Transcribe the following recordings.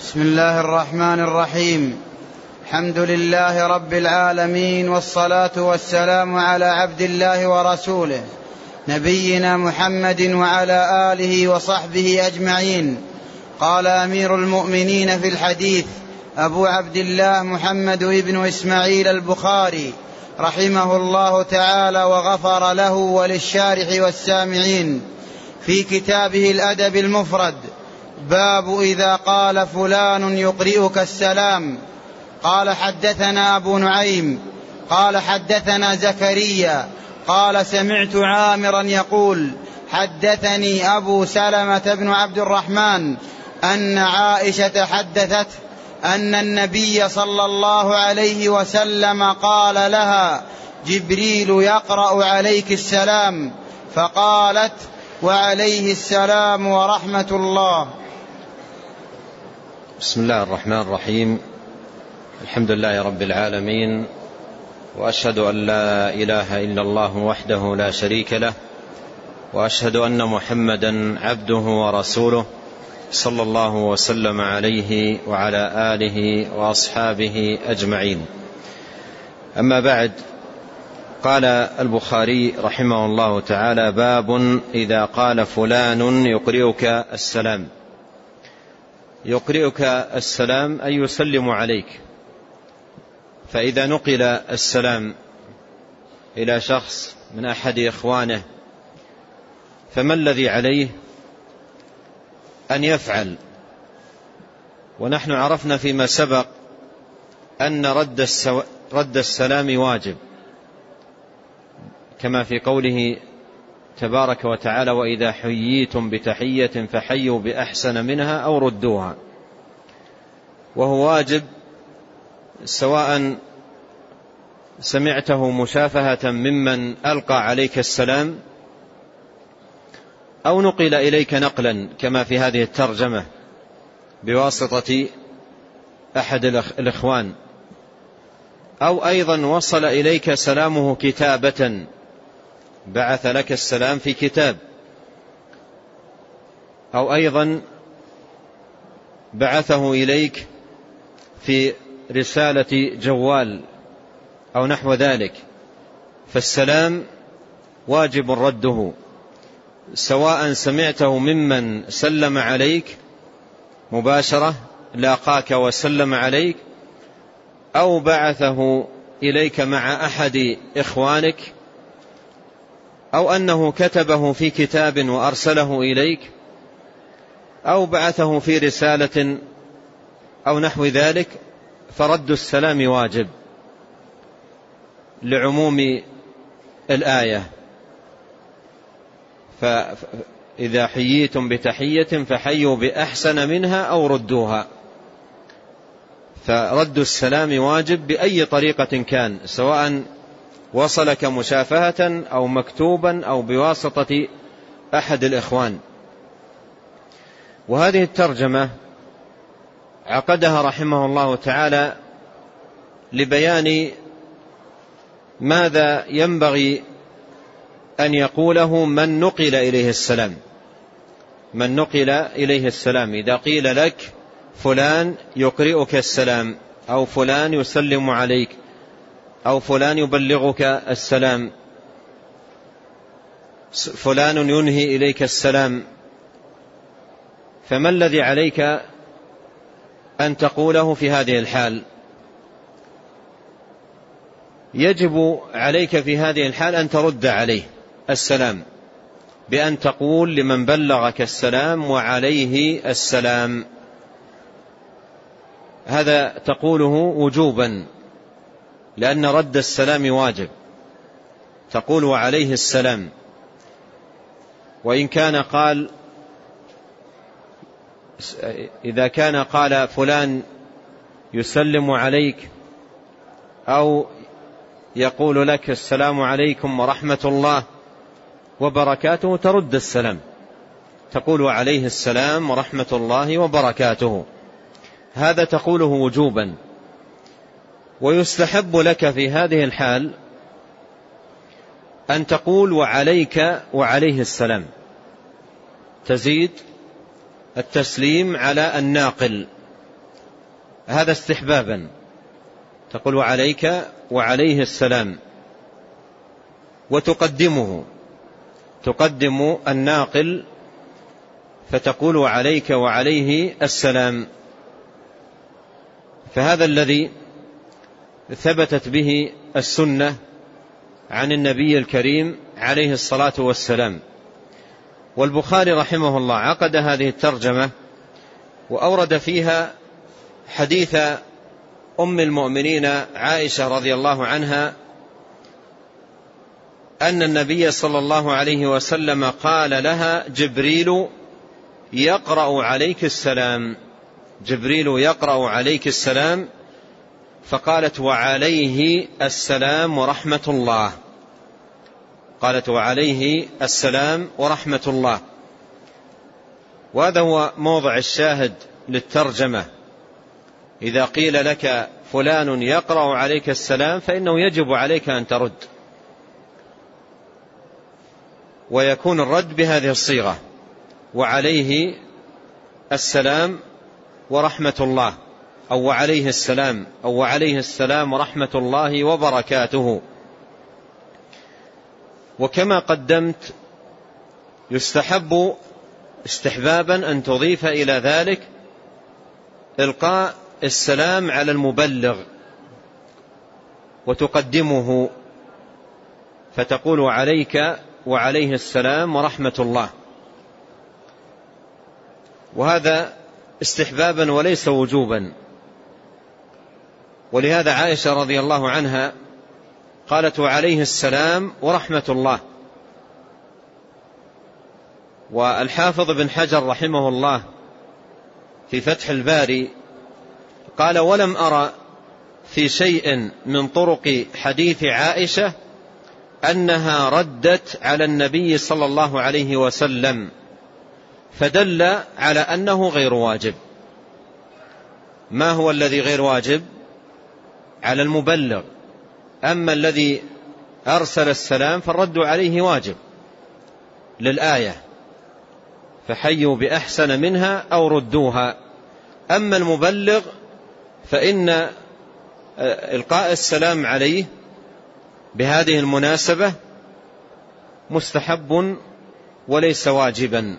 بسم الله الرحمن الرحيم. الحمد لله رب العالمين، والصلاة والسلام على عبد الله ورسوله نبينا محمد وعلى آله وصحبه أجمعين. قال أمير المؤمنين في الحديث أبو عبد الله محمد بن إسماعيل البخاري رحمه الله تعالى وغفر له وللشارح والسامعين في كتابه الأدب المفرد: باب إذا قال فلان يقرئك السلام. قال حدثنا أبو نعيم قال حدثنا زكريا قال سمعت عامرا يقول: حدثني أبو سلمة بن عبد الرحمن أن عائشة حدثت أن النبي صلى الله عليه وسلم قال لها: جبريل يقرأ عليك السلام، فقالت: وعليه السلام ورحمة الله. بسم الله الرحمن الرحيم. الحمد لله رب العالمين، وأشهد أن لا إله إلا الله وحده لا شريك له، وأشهد أن محمدا عبده ورسوله صلى الله وسلم عليه وعلى آله وأصحابه أجمعين. أما بعد، قال البخاري رحمه الله تعالى: باب إذا قال فلان يقرئك السلام. يقرئك السلام أي يسلم عليك. فإذا نقل السلام إلى شخص من أحد إخوانه فما الذي عليه أن يفعل؟ ونحن عرفنا فيما سبق أن رد السلام واجب، كما في قوله تبارك وتعالى: وإذا حييتم بتحية فحيوا بأحسن منها أو ردوها. وهو واجب سواء سمعته مشافهة ممن ألقى عليك السلام أو نقل إليك نقلا كما في هذه الترجمة بواسطة أحد الإخوان، أو أيضا وصل إليك سلامه كتابة، بعث لك السلام في كتاب، أو أيضا بعثه إليك في رسالة جوال أو نحو ذلك. فالسلام واجب رده، سواء سمعته ممن سلم عليك مباشرة، لاقاك وسلم عليك، أو بعثه إليك مع أحد إخوانك، أو أنه كتبه في كتاب وأرسله إليك، أو بعثه في رسالة أو نحو ذلك. فرد السلام واجب لعموم الآية: فإذا حييتم بتحية فحيوا بأحسن منها أو ردوها. فرد السلام واجب بأي طريقة كان، سواء وصلك مشافهة أو مكتوبا أو بواسطة أحد الإخوان. وهذه الترجمة عقدها رحمه الله تعالى لبيان ماذا ينبغي أن يقوله من نقل إليه السلام. من نقل إليه السلام، إذا قيل لك فلان يقرئك السلام، أو فلان يسلم عليك، أو فلان يبلغك السلام، فلان ينهي إليك السلام، فما الذي عليك أن تقوله في هذه الحال؟ يجب عليك في هذه الحال أن ترد عليه السلام بأن تقول لمن بلغك السلام: وعليه السلام. هذا تقوله وجوبا، لأن رد السلام واجب. تقول: وعليه السلام. وإن كان قال، إذا كان قال فلان يسلم عليك أو يقول لك السلام عليكم ورحمة الله وبركاته، ترد السلام، تقول: وعليه السلام ورحمة الله وبركاته. هذا تقوله وجوبا. ويستحب لك في هذه الحال أن تقول: وعليك وعليه السلام، تزيد التسليم على الناقل هذا استحبابا، تقول وعليك وعليه السلام، وتقدمه، تقدم الناقل فتقول وعليك وعليه السلام. فهذا الذي ثبتت به السنة عن النبي الكريم عليه الصلاة والسلام. والبخاري رحمه الله عقد هذه الترجمة وأورد فيها حديث أم المؤمنين عائشة رضي الله عنها أن النبي صلى الله عليه وسلم قال لها جبريل يقرأ عليك السلام، جبريل يقرأ عليك السلام، فقالت وعليه السلام ورحمة الله، قالت وعليه السلام ورحمة الله. وهذا هو موضع الشاهد للترجمة. إذا قيل لك فلان يقرأ عليك السلام فإنه يجب عليك أن ترد، ويكون الرد بهذه الصيغة وعليه السلام ورحمة الله، أو وعليه السلام، أو وعليه السلام ورحمة الله وبركاته. وكما قدمت يستحب استحبابا أن تضيف إلى ذلك إلقاء السلام على المبلغ وتقدمه، فتقول عليك وعليه السلام ورحمة الله، وهذا استحبابا وليس وجوبا. ولهذا عائشة رضي الله عنها قالت وعليه السلام ورحمة الله. والحافظ بن حجر رحمه الله في فتح الباري قال ولم أرى في شيء من طرق حديث عائشة أنها ردت على النبي صلى الله عليه وسلم، فدل على أنه غير واجب. ما هو الذي غير واجب؟ على المبلغ. أما الذي أرسل السلام فالرد عليه واجب للآية، فحيوا بأحسن منها أو ردوها. أما المبلغ فإن إلقاء السلام عليه بهذه المناسبة مستحب وليس واجبا.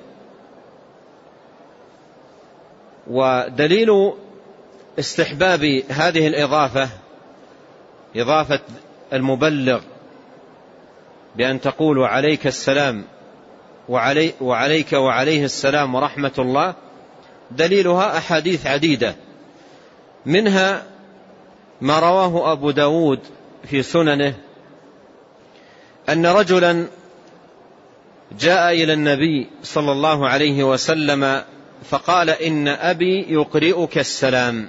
ودليل استحباب هذه الإضافة، إضافة المبلغ بأن تقول عليك السلام وعليك وعليه السلام ورحمة الله، دليلها أحاديث عديدة، منها ما رواه أبو داود في سننه أن رجلا جاء إلى النبي صلى الله عليه وسلم فقال إن أبي يقرئك السلام،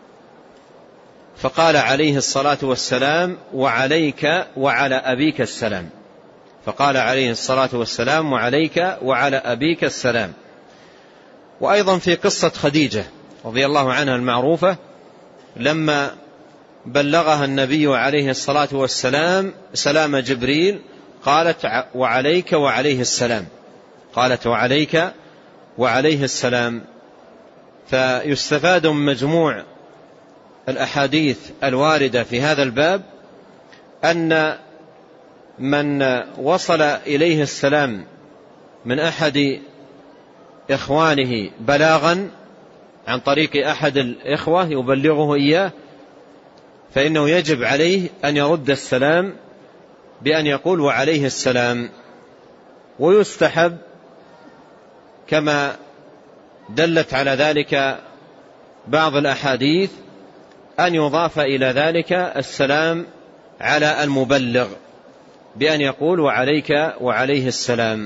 فقال عليه الصلاة والسلام وعليك وعلى أبيك السلام، فقال عليه الصلاة والسلام وعليك وعلى أبيك السلام. وأيضا في قصة خديجة رضي الله عنها المعروفة لما بلغها النبي عليه الصلاة والسلام سلام جبريل قالت وعليك وعليه السلام، قالت وعليك وعليه السلام. فيستفاد من مجموع الأحاديث الواردة في هذا الباب أن من وصل إليه السلام من أحد إخوانه بلاغا عن طريق أحد الإخوة يبلغه إياه، فإنه يجب عليه أن يرد السلام بأن يقول وعليه السلام. ويستحب كما دلت على ذلك بعض الأحاديث أن يضاف إلى ذلك السلام على المبلغ بأن يقول وعليك وعليه السلام.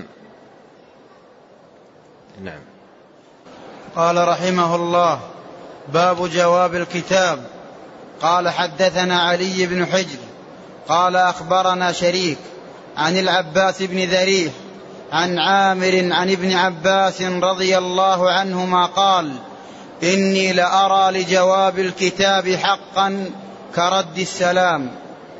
نعم. قال رحمه الله باب جواب الكتاب. قال حدثنا علي بن حجر قال أخبرنا شريك عن العباس بن ذريح عن عامر عن ابن عباس رضي الله عنهما قال إني لأرى لجواب الكتاب حقا كرد السلام.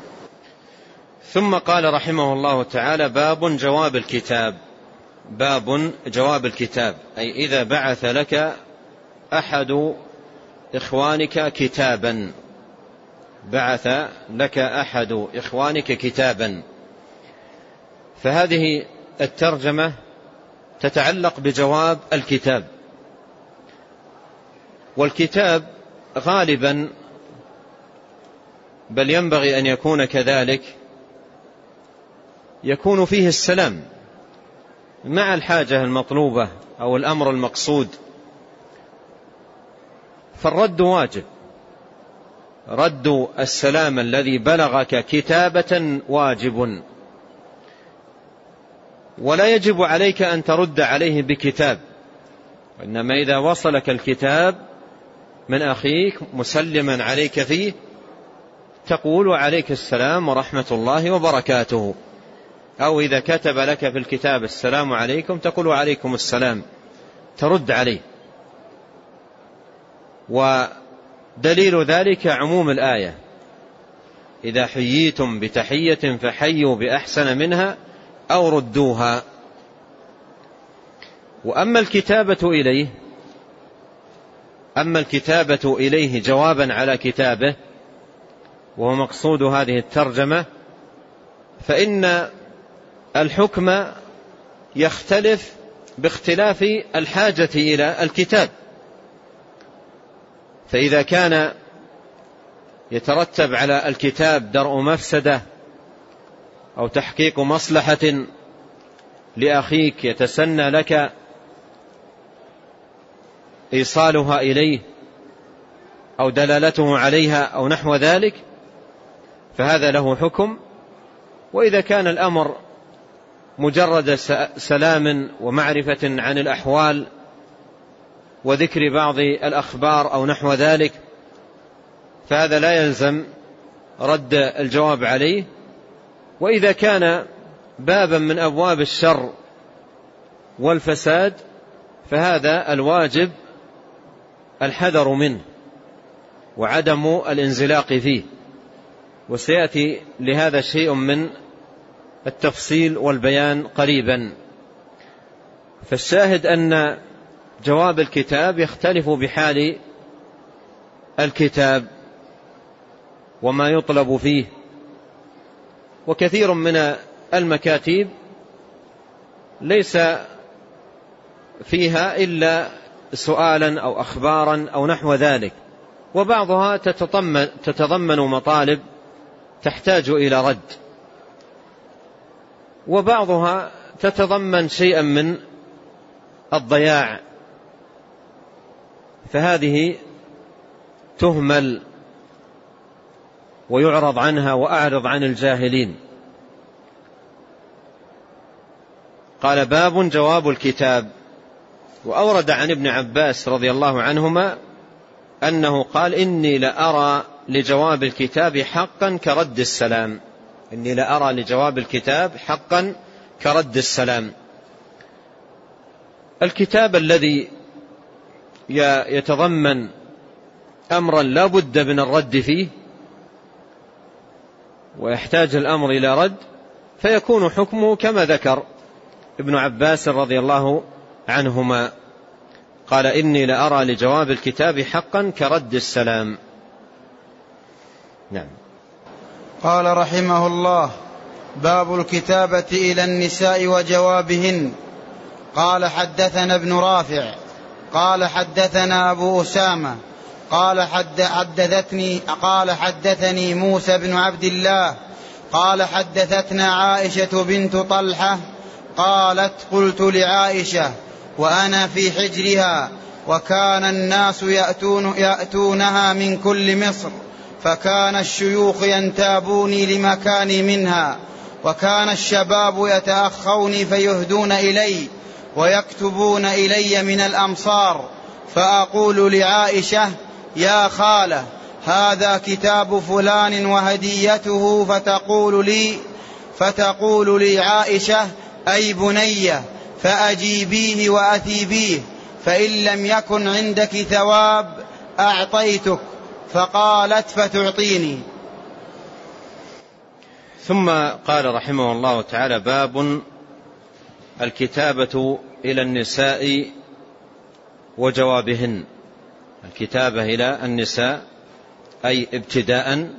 ثم قال رحمه الله تعالى باب جواب الكتاب. باب جواب الكتاب أي إذا بعث لك أحد إخوانك كتابا، بعث لك أحد إخوانك كتابا. فهذه الترجمة تتعلق بجواب الكتاب. والكتاب غالبا، بل ينبغي أن يكون كذلك، يكون فيه السلام مع الحاجة المطلوبة أو الأمر المقصود. فالرد واجب، رد السلام الذي بلغك كتابة واجب، ولا يجب عليك أن ترد عليه بكتاب، وإنما إذا وصلك الكتاب من أخيك مسلما عليك فيه تقول عليك السلام ورحمة الله وبركاته. أو إذا كتب لك في الكتاب السلام عليكم تقول عليكم السلام، ترد عليه. ودليل ذلك عموم الآية: إذا حييتم بتحية فحيوا بأحسن منها أو ردوها. وأما الكتابة إليه جوابا على كتابه، وهو مقصود هذه الترجمة، فإن الحكم يختلف باختلاف الحاجة إلى الكتاب. فإذا كان يترتب على الكتاب درء مفسدة أو تحقيق مصلحة لأخيك يتسنى لك إيصالها إليه أو دلالته عليها أو نحو ذلك، فهذا له حكم. وإذا كان الأمر مجرد سلام ومعرفة عن الأحوال وذكر بعض الأخبار أو نحو ذلك، فهذا لا يلزم رد الجواب عليه. وإذا كان بابا من أبواب الشر والفساد، فهذا الواجب الحذر منه وعدم الانزلاق فيه، وسيأتي لهذا شيء من التفصيل والبيان قريبا. فالشاهد أن جواب الكتاب يختلف بحال الكتاب وما يطلب فيه. وكثير من المكاتيب ليس فيها إلا سؤالا أو أخبارا أو نحو ذلك، وبعضها تتضمن مطالب تحتاج إلى رد، وبعضها تتضمن شيئا من الضياع، فهذه تهمل ويعرض عنها وأعرض عن الجاهلين. قال: باب جواب الكتاب. وأورد عن ابن عباس رضي الله عنهما أنه قال: إني لأرى لجواب الكتاب حقا كرد السلام. إني لأرى لجواب الكتاب حقا كرد السلام. الكتاب الذي يتضمن أمرا لا بد من الرد فيه ويحتاج الأمر إلى رد، فيكون حكمه كما ذكر ابن عباس رضي الله عنهما، قال: إني لأرى لجواب الكتاب حقا كرد السلام. نعم. قال رحمه الله: باب الكتابة إلى النساء وجوابهن. قال: حدثنا ابن رافع قال: حدثنا أبو أسامة قال: حدثني موسى بن عبد الله قال: حدثتنا عائشة بنت طلحة قالت: قلت لعائشة وأنا في حجرها، وكان الناس يأتونها من كل مصر، فكان الشيوخ ينتابوني لمكاني منها، وكان الشباب يتأخوني فيهدون إلي ويكتبون إلي من الأمصار، فأقول لعائشة: يا خالة، هذا كتاب فلان وهديته، فتقول لي عائشة: أي بنية، فأجيبيه وأثيبيه، فإن لم يكن عندك ثواب أعطيتك. فقالت: فتعطيني. ثم قال رحمه الله تعالى: باب الكتابة إلى النساء وجوابهن. الكتابة إلى النساء أي ابتداء،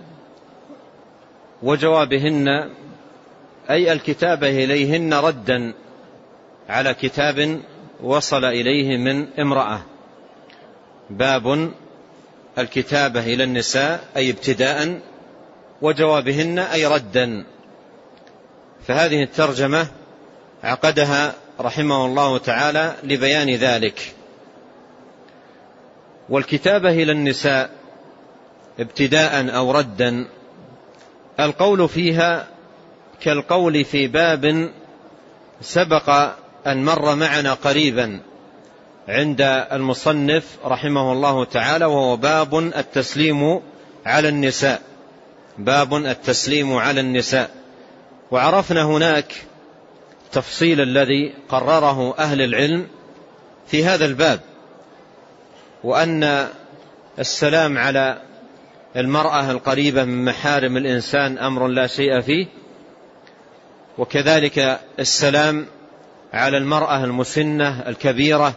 وجوابهن أي الكتابة إليهن ردا على كتاب وصل إليه من امرأة. باب الكتابة إلى النساء أي ابتداء، وجوابهن أي ردا. فهذه الترجمة عقدها رحمه الله تعالى لبيان ذلك. والكتابة إلى النساء ابتداء أو ردا، القول فيها كالقول في باب سبق أن مر معنا قريبا عند المصنف رحمه الله تعالى، وهو باب التسليم على النساء. باب التسليم على النساء. وعرفنا هناك تفصيل الذي قرره أهل العلم في هذا الباب، وأن السلام على المرأة القريبة من محارم الإنسان أمر لا شيء فيه، وكذلك السلام على المرأة المسنة الكبيرة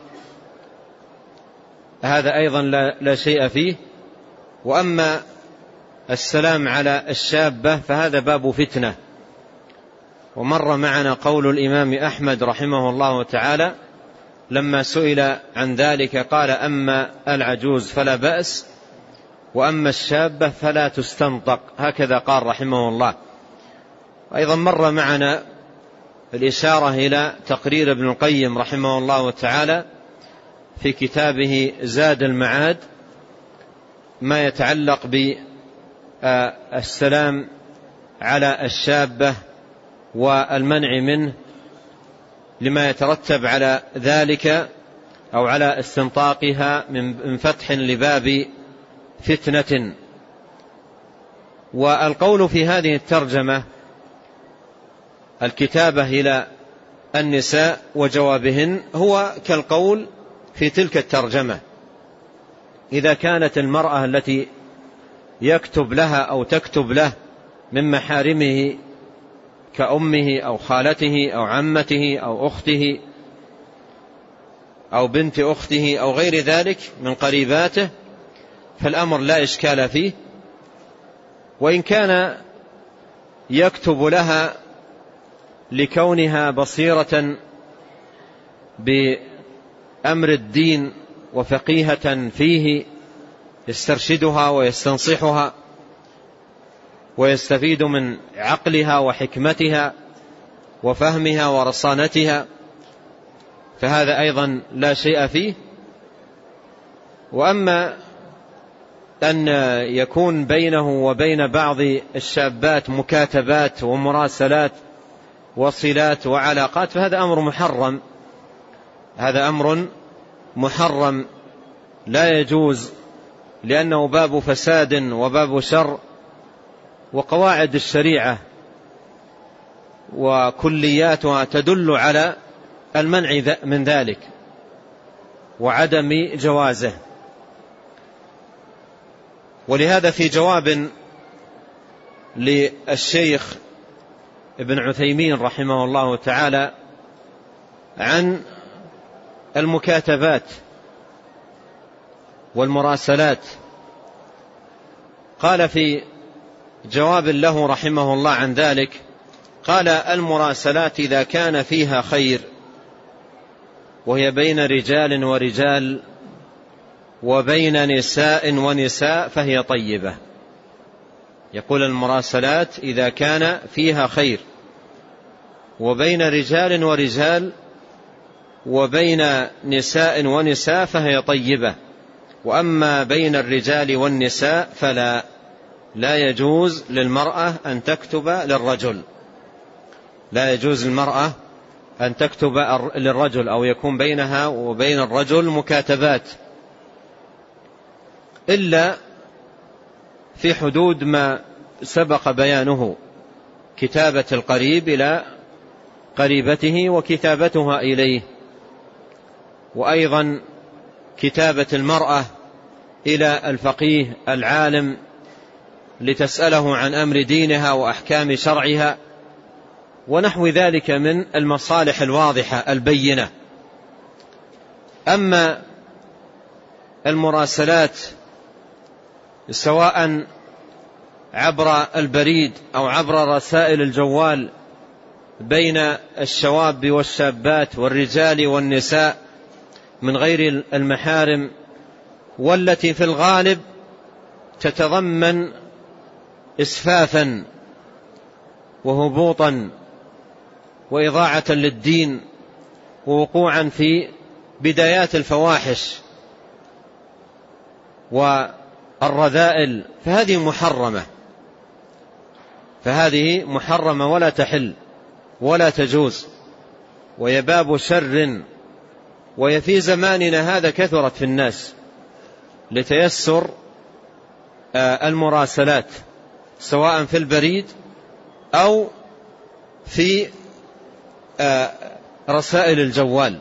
هذا أيضا لا شيء فيه. وأما السلام على الشابة فهذا باب فتنة. ومر معنا قول الإمام أحمد رحمه الله تعالى لما سئل عن ذلك قال: أما العجوز فلا بأس، وأما الشابة فلا تستنطق، هكذا قال رحمه الله. أيضا مر معنا الإشارة إلى تقرير ابن القيم رحمه الله تعالى في كتابه زاد المعاد ما يتعلق بالسلام على الشابة والمنع منه لما يترتب على ذلك أو على استنطاقها من فتح لباب فتنة. والقول في هذه الترجمة الكتابة إلى النساء وجوابهن هو كالقول في تلك الترجمة. إذا كانت المرأة التي يكتب لها أو تكتب له من محارمه كأمه أو خالته أو عمته أو أخته أو بنت أخته أو غير ذلك من قريباته فالأمر لا إشكال فيه. وإن كان يكتب لها لكونها بصيرة بأمر الدين وفقيهة فيه يسترشدها ويستنصحها ويستفيد من عقلها وحكمتها وفهمها ورصانتها فهذا أيضا لا شيء فيه. وأما أن يكون بينه وبين بعض الشابات مكاتبات ومراسلات وصلات وعلاقات فهذا أمر محرم. هذا أمر محرم لا يجوز، لأنه باب فساد وباب شر، وقواعد الشريعة وكلياتها تدل على المنع من ذلك وعدم جوازه. ولهذا في جواب للشيخ ابن عثيمين رحمه الله تعالى عن المكاتبات والمراسلات قال في جواب له رحمه الله عن ذلك قال: المراسلات إذا كان فيها خير وهي بين رجال ورجال وبين نساء ونساء فهي طيبة. يقول: المراسلات إذا كان فيها خير وبين رجال ورجال وبين نساء ونساء فهي طيبة، وأما بين الرجال والنساء فلا يجوز للمرأة أن تكتب للرجل. لا يجوز للمرأة أن تكتب للرجل أو يكون بينها وبين الرجل مكاتبات إلا في حدود ما سبق بيانه: كتابة القريب إلى قريبته وكتابتها إليه، وأيضا كتابة المرأة إلى الفقيه العالم لتسأله عن أمر دينها وأحكام شرعها ونحو ذلك من المصالح الواضحة البينة. أما المراسلات سواء عبر البريد أو عبر رسائل الجوال بين الشواب والشابات والرجال والنساء من غير المحارم، والتي في الغالب تتضمن إسفافا وهبوطا وإضاعة للدين ووقوعا في بدايات الفواحش والرذائل، فهذه محرمة ولا تحل ولا تجوز، وهي باب شر. وهي في زماننا هذا كثرت في الناس لتيسر المراسلات سواء في البريد أو في رسائل الجوال.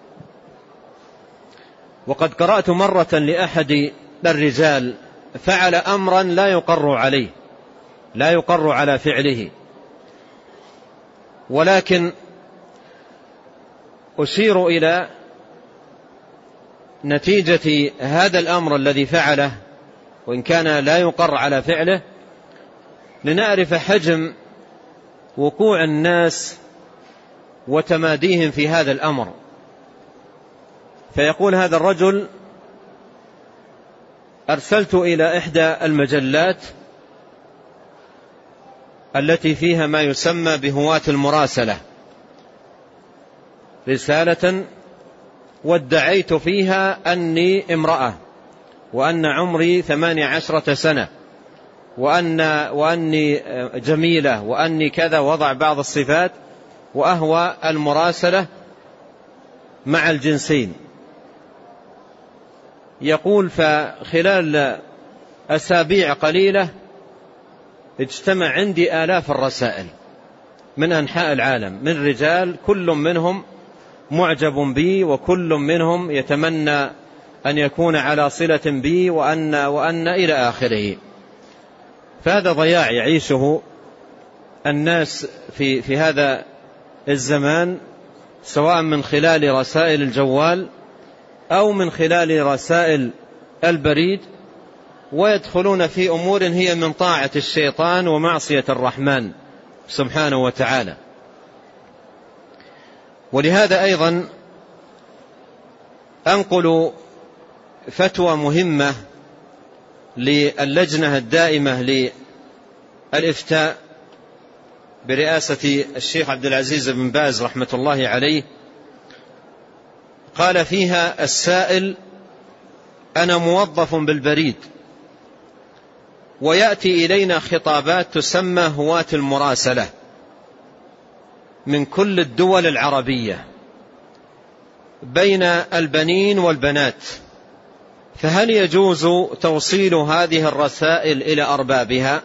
وقد قرأت مرة لأحد الرجال فعل أمرا لا يقر على فعله، ولكن أشير إلى نتيجة هذا الأمر الذي فعله وإن كان لا يقر على فعله، لنعرف حجم وقوع الناس وتماديهم في هذا الأمر. فيقول هذا الرجل: أرسلت إلى إحدى المجلات التي فيها ما يسمى بهواة المراسلة رسالة، وادعيت فيها أني امرأة وأن عمري 18 سنة وأني جميلة وأني كذا، وضع بعض الصفات، وأهوى المراسلة مع الجنسين. يقول: فخلال أسابيع قليلة اجتمع عندي آلاف الرسائل من أنحاء العالم من رجال، كل منهم معجب بي، وكل منهم يتمنى أن يكون على صلة بي وأن إلى آخره. فهذا ضياع يعيشه الناس في هذا الزمان، سواء من خلال رسائل الجوال أو من خلال رسائل البريد، ويدخلون في أمور هي من طاعة الشيطان ومعصية الرحمن سبحانه وتعالى. ولهذا أيضا أنقل فتوى مهمة للجنة الدائمة للإفتاء برئاسة الشيخ عبد العزيز بن باز رحمة الله عليه. قال فيها السائل: أنا موظف بالبريد، ويأتي إلينا خطابات تسمى هواة المراسلة من كل الدول العربية بين البنين والبنات، فهل يجوز توصيل هذه الرسائل إلى أربابها؟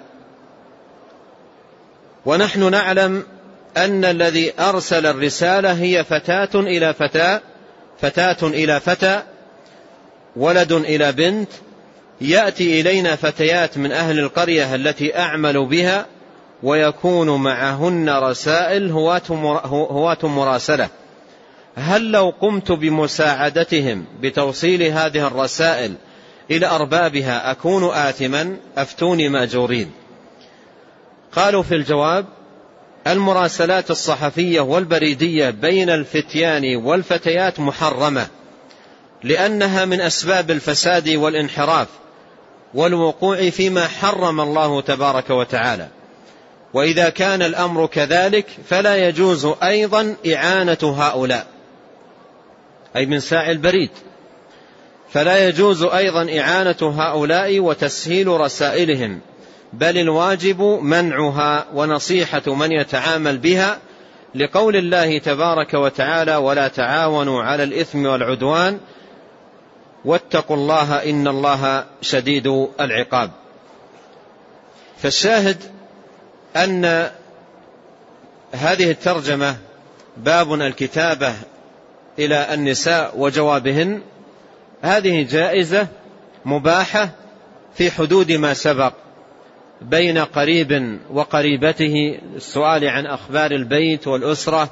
ونحن نعلم أن الذي أرسل الرسالة هي فتاة إلى فتاة، فتاة إلى فتى، ولد إلى بنت. يأتي إلينا فتيات من أهل القرية التي أعمل بها، ويكون معهن رسائل هواة مراسلة. هل لو قمت بمساعدتهم بتوصيل هذه الرسائل إلى أربابها أكون آثما؟ أفتوني مأجورين. قالوا في الجواب: المراسلات الصحفية والبريدية بين الفتيان والفتيات محرمة، لأنها من أسباب الفساد والانحراف والوقوع فيما حرم الله تبارك وتعالى. وإذا كان الأمر كذلك فلا يجوز أيضا إعانة هؤلاء، أي من ساعي البريد، فلا يجوز أيضا إعانة هؤلاء وتسهيل رسائلهم، بل الواجب منعها ونصيحة من يتعامل بها، لقول الله تبارك وتعالى: ولا تعاونوا على الإثم والعدوان واتقوا الله إن الله شديد العقاب. فالشاهد أن هذه الترجمة باب الكتابة إلى النساء وجوابهن، هذه جائزة مباحة في حدود ما سبق بين قريب وقريبته، السؤال عن أخبار البيت والأسرة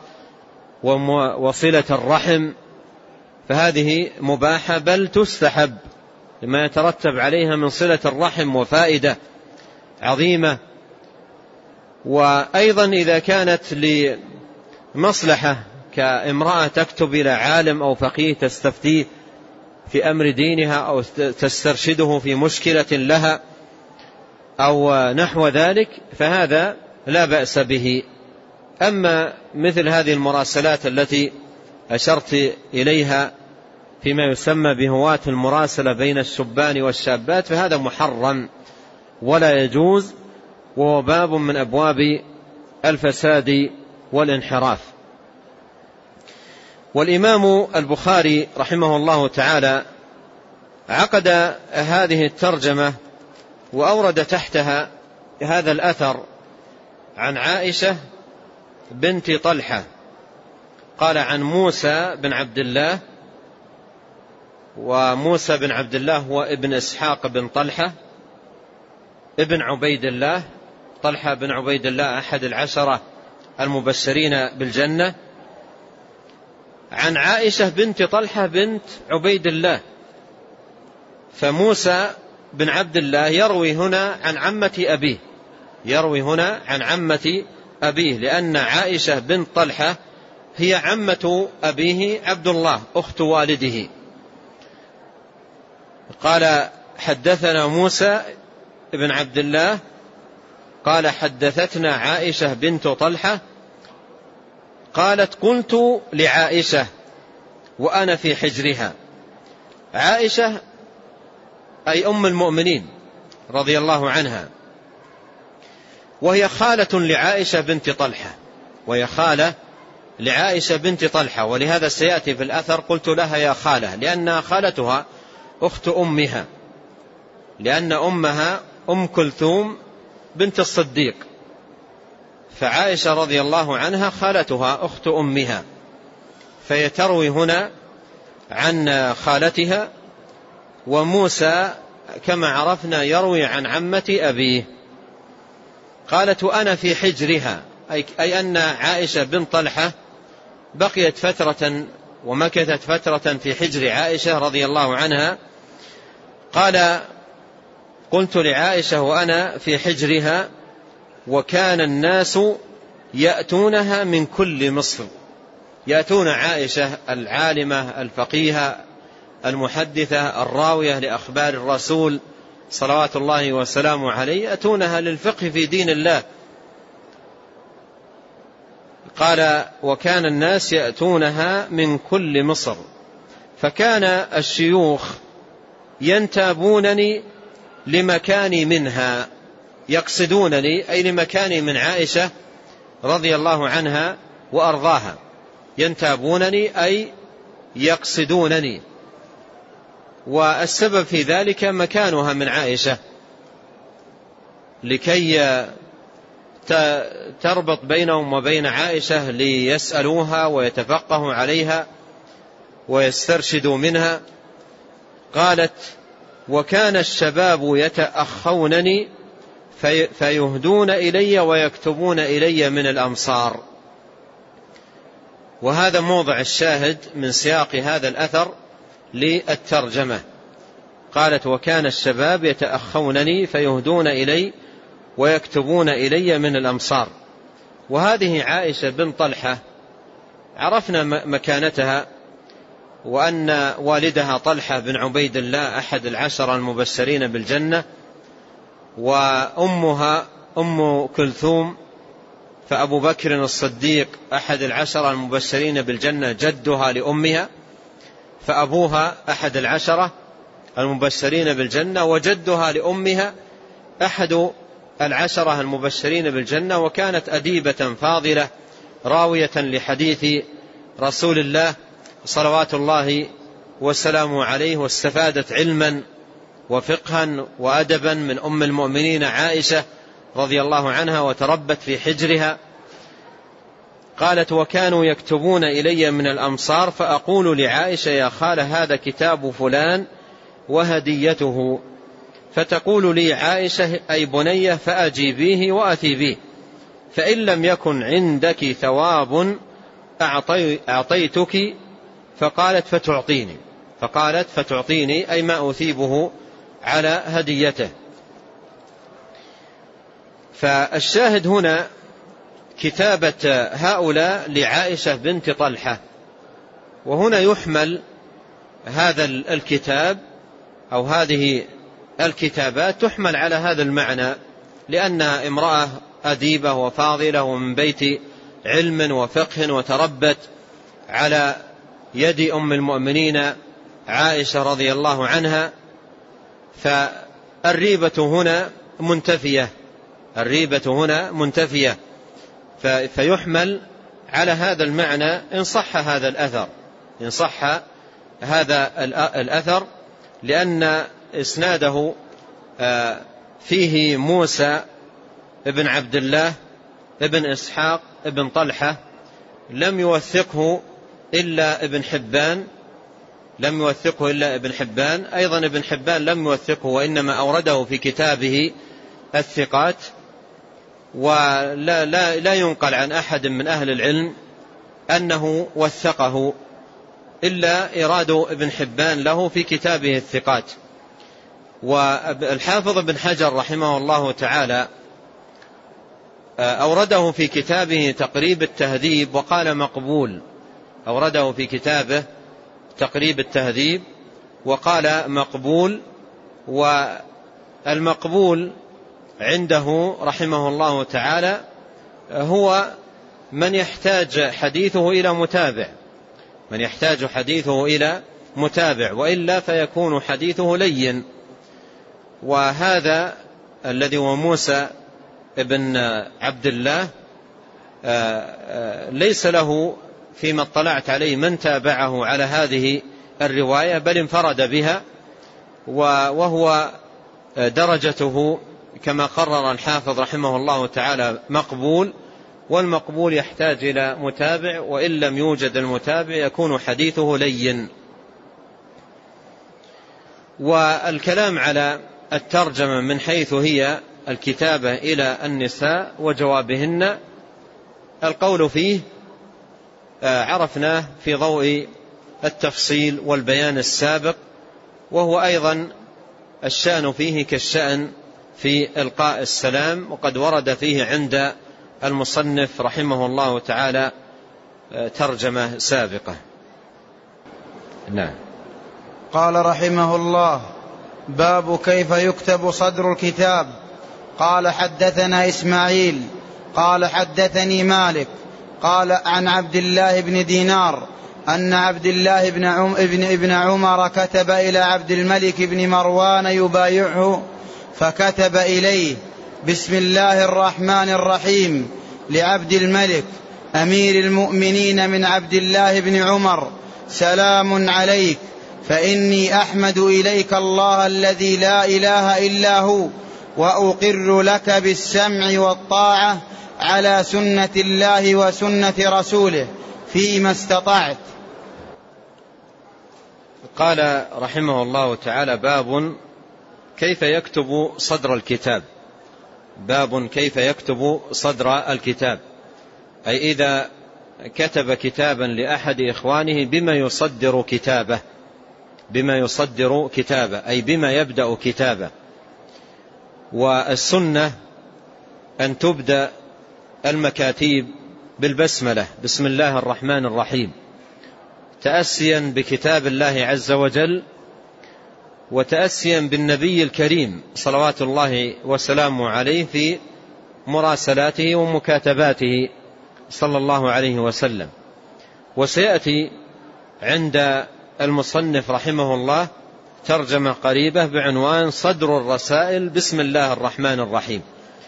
وصلة الرحم، فهذه مباحة بل تستحب لما يترتب عليها من صلة الرحم وفائدة عظيمة. وأيضا إذا كانت لمصلحة كامرأة تكتب إلى عالم أو فقيه تستفتيه في أمر دينها أو تسترشده في مشكلة لها أو نحو ذلك فهذا لا بأس به. أما مثل هذه المراسلات التي أشرت إليها فيما يسمى بهواة المراسلة بين الشبان والشابات فهذا محرم ولا يجوز، وهو باب من أبواب الفساد والانحراف. والإمام البخاري رحمه الله تعالى عقد هذه الترجمة وأورد تحتها هذا الأثر عن عائشة بنت طلحة قال عن موسى بن عبد الله، وموسى بن عبد الله هو ابن إسحاق بن طلحة ابن عبيد الله. طلحة بن عبيد الله أحد العشرة المبشرين بالجنة، عن عائشة بنت طلحة بنت عبيد الله. فموسى بن عبد الله يروي هنا عن عمة أبيه، يروي هنا عن عمة أبيه، لأن عائشة بنت طلحة هي عمة أبيه عبد الله أخت والده. قال حدثنا موسى بن عبد الله قال حدثتنا عائشة بنت طلحة قالت قلت لعائشة وأنا في حجرها. عائشة أي أم المؤمنين رضي الله عنها، وهي خالة لعائشة بنت طلحة، وهي خالة لعائشة بنت طلحة، ولهذا سيأتي في الأثر قلت لها يا خالة، لأنها خالتها أخت أمها، لأن أمها أم كلثوم بنت الصديق، فعائشة رضي الله عنها خالتها أخت أمها، فيتروي هنا عن خالتها. وموسى كما عرفنا يروي عن عمة أبيه. قالت وأنا في حجرها، أي أن عائشة بنت طلحة بقيت فترة ومكثت فترة في حجر عائشة رضي الله عنها. قال قلت لعائشة وأنا في حجرها وكان الناس يأتونها من كل مصر، يأتون عائشة العالمة الفقيهة المحدثة الراوية لأخبار الرسول صلوات الله وسلامه عليه، يأتونها للفقه في دين الله. قال وكان الناس يأتونها من كل مصر، فكان الشيوخ ينتابونني لمكاني منها، يقصدونني أي لمكاني من عائشة رضي الله عنها وأرضاها، ينتابونني أي يقصدونني، والسبب في ذلك مكانها من عائشة، لكي تربط بينهم وبين عائشة ليسألوها ويتفقهوا عليها ويسترشدوا منها. قالت وكان الشباب يتأخونني فيهدون إلي ويكتبون إلي من الأمصار. وهذا موضع الشاهد من سياق هذا الأثر للترجمة. قالت وكان الشباب يتأخونني فيهدون إلي ويكتبون إلي من الأمصار. وهذه عائشة بن طلحة عرفنا مكانتها، وأن والدها طلحة بن عبيد الله أحد العشرة المبشرين بالجنة، وأمها أم كلثوم، فأبو بكر الصديق أحد العشرة المبشرين بالجنة جدها لأمها، فأبوها أحد العشرة المبشرين بالجنة، وجدها لأمها أحد العشرة المبشرين بالجنة. وكانت أديبة فاضلة راوية لحديث رسول الله صلوات الله وسلامه عليه، واستفادت علما وفقها وأدبا من أم المؤمنين عائشة رضي الله عنها، وتربت في حجرها. قالت وكانوا يكتبون إلي من الأمصار فأقول لعائشة يا خالة هذا كتاب فلان وهديته، فتقول لي عائشة أي بنية فأجيبيه وأتي به، فإن لم يكن عندك ثواب أعطيتك، فقالت فتعطيني، فقالت فتعطيني أي ما أثيبه على هديته. فالشاهد هنا كتابة هؤلاء لعائشة بنت طلحة، وهنا يحمل هذا الكتاب أو هذه الكتابات تحمل على هذا المعنى، لأنها امرأة أديبة وفاضلة ومن بيت علم وفقه، وتربت على يد أم المؤمنين عائشة رضي الله عنها، فالريبة هنا منتفية، الريبة هنا منتفية، فيحمل على هذا المعنى إن صح هذا الأثر، إن صح هذا الأثر، لأن إسناده فيه موسى ابن عبد الله ابن إسحاق ابن طلحة، لم يوثقه إلا ابن حبان، لم يوثقه إلا ابن حبان، أيضا ابن حبان لم يوثقه وإنما أورده في كتابه الثقات، ولا ينقل عن أحد من أهل العلم أنه وثقه إلا إراد ابن حبان له في كتابه الثقات. والحافظ ابن حجر رحمه الله تعالى أورده في كتابه تقريب التهذيب وقال مقبول، أورده في كتابه تقريب التهذيب وقال مقبول. والمقبول عنده رحمه الله تعالى هو من يحتاج حديثه إلى متابع، من يحتاج حديثه إلى متابع، وإلا فيكون حديثه لين. وهذا الذي هو موسى ابن عبد الله ليس له فيما اطلعت عليه من تابعه على هذه الرواية، بل انفرد بها، وهو درجته كما قرر الحافظ رحمه الله تعالى مقبول، والمقبول يحتاج إلى متابع، وإن لم يوجد المتابع يكون حديثه لين. والكلام على الترجمة من حيث هي الكتابة إلى النساء وجوابهن، القول فيه عرفناه في ضوء التفصيل والبيان السابق، وهو أيضا الشأن فيه كالشأن في إلقاء السلام، وقد ورد فيه عند المصنف رحمه الله تعالى ترجمة سابقة. نعم. قال رحمه الله: باب كيف يكتب صدر الكتاب. قال حدثنا إسماعيل قال حدثني مالك قال عن عبد الله بن دينار أن عبد الله بن عمر كتب إلى عبد الملك بن مروان يبايعه، فكتب إليه: بسم الله الرحمن الرحيم، لعبد الملك أمير المؤمنين من عبد الله بن عمر، سلام عليك، فإني أحمد إليك الله الذي لا إله إلا هو، وأقر لك بالسمع والطاعة على سنة الله وسنة رسوله فيما استطعت. قال رحمه الله تعالى: باب كيف يكتب صدر الكتاب. باب كيف يكتب صدر الكتاب، أي إذا كتب كتابا لأحد إخوانه بما يصدر كتابه، بما يصدر كتابه أي بما يبدأ كتابه. والسنة أن تبدأ المكاتيب بالبسملة، بسم الله الرحمن الرحيم، تأسيا بكتاب الله عز وجل، وتأسيا بالنبي الكريم صلوات الله وسلامه عليه في مراسلاته ومكاتباته صلى الله عليه وسلم. وسيأتي عند المصنف رحمه الله ترجمة قريبة بعنوان صدر الرسائل بسم الله الرحمن الرحيم،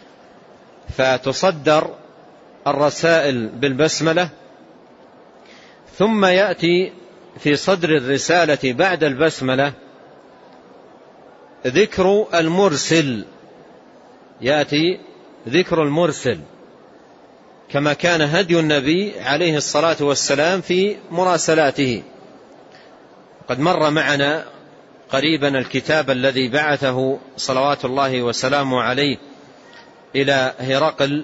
فتصدر الرسائل بالبسملة. ثم يأتي في صدر الرسالة بعد البسملة ذكر المرسل، يأتي ذكر المرسل كما كان هدي النبي عليه الصلاة والسلام في مراسلاته. قد مر معنا قريبا الكتاب الذي بعثه صلوات الله وسلامه عليه إلى هرقل،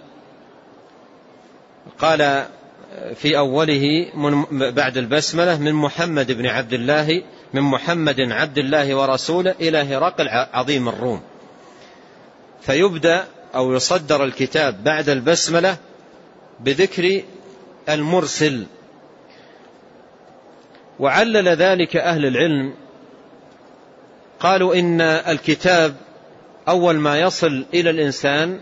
قال في أوله بعد البسملة: من محمد بن عبد الله من محمد عبد الله ورسوله إلى هرقل عظيم الروم. فيبدأ أو يصدر الكتاب بعد البسملة بذكر المرسل. وعلل ذلك أهل العلم، قالوا إن الكتاب أول ما يصل إلى الإنسان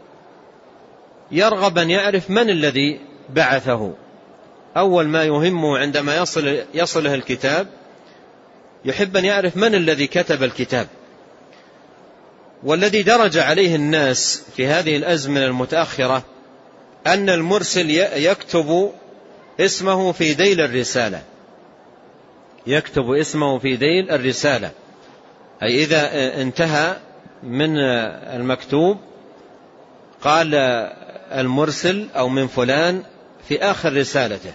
يرغب أن يعرف من الذي بعثه. أول ما يهمه عندما يصله الكتاب يحب أن يعرف من الذي كتب الكتاب. والذي درج عليه الناس في هذه الأزمنة المتأخرة أن المرسل يكتب اسمه في ذيل الرسالة، يكتب اسمه في ذيل الرسالة، أي إذا انتهى من المكتوب قال المرسل أو من فلان في آخر رسالته.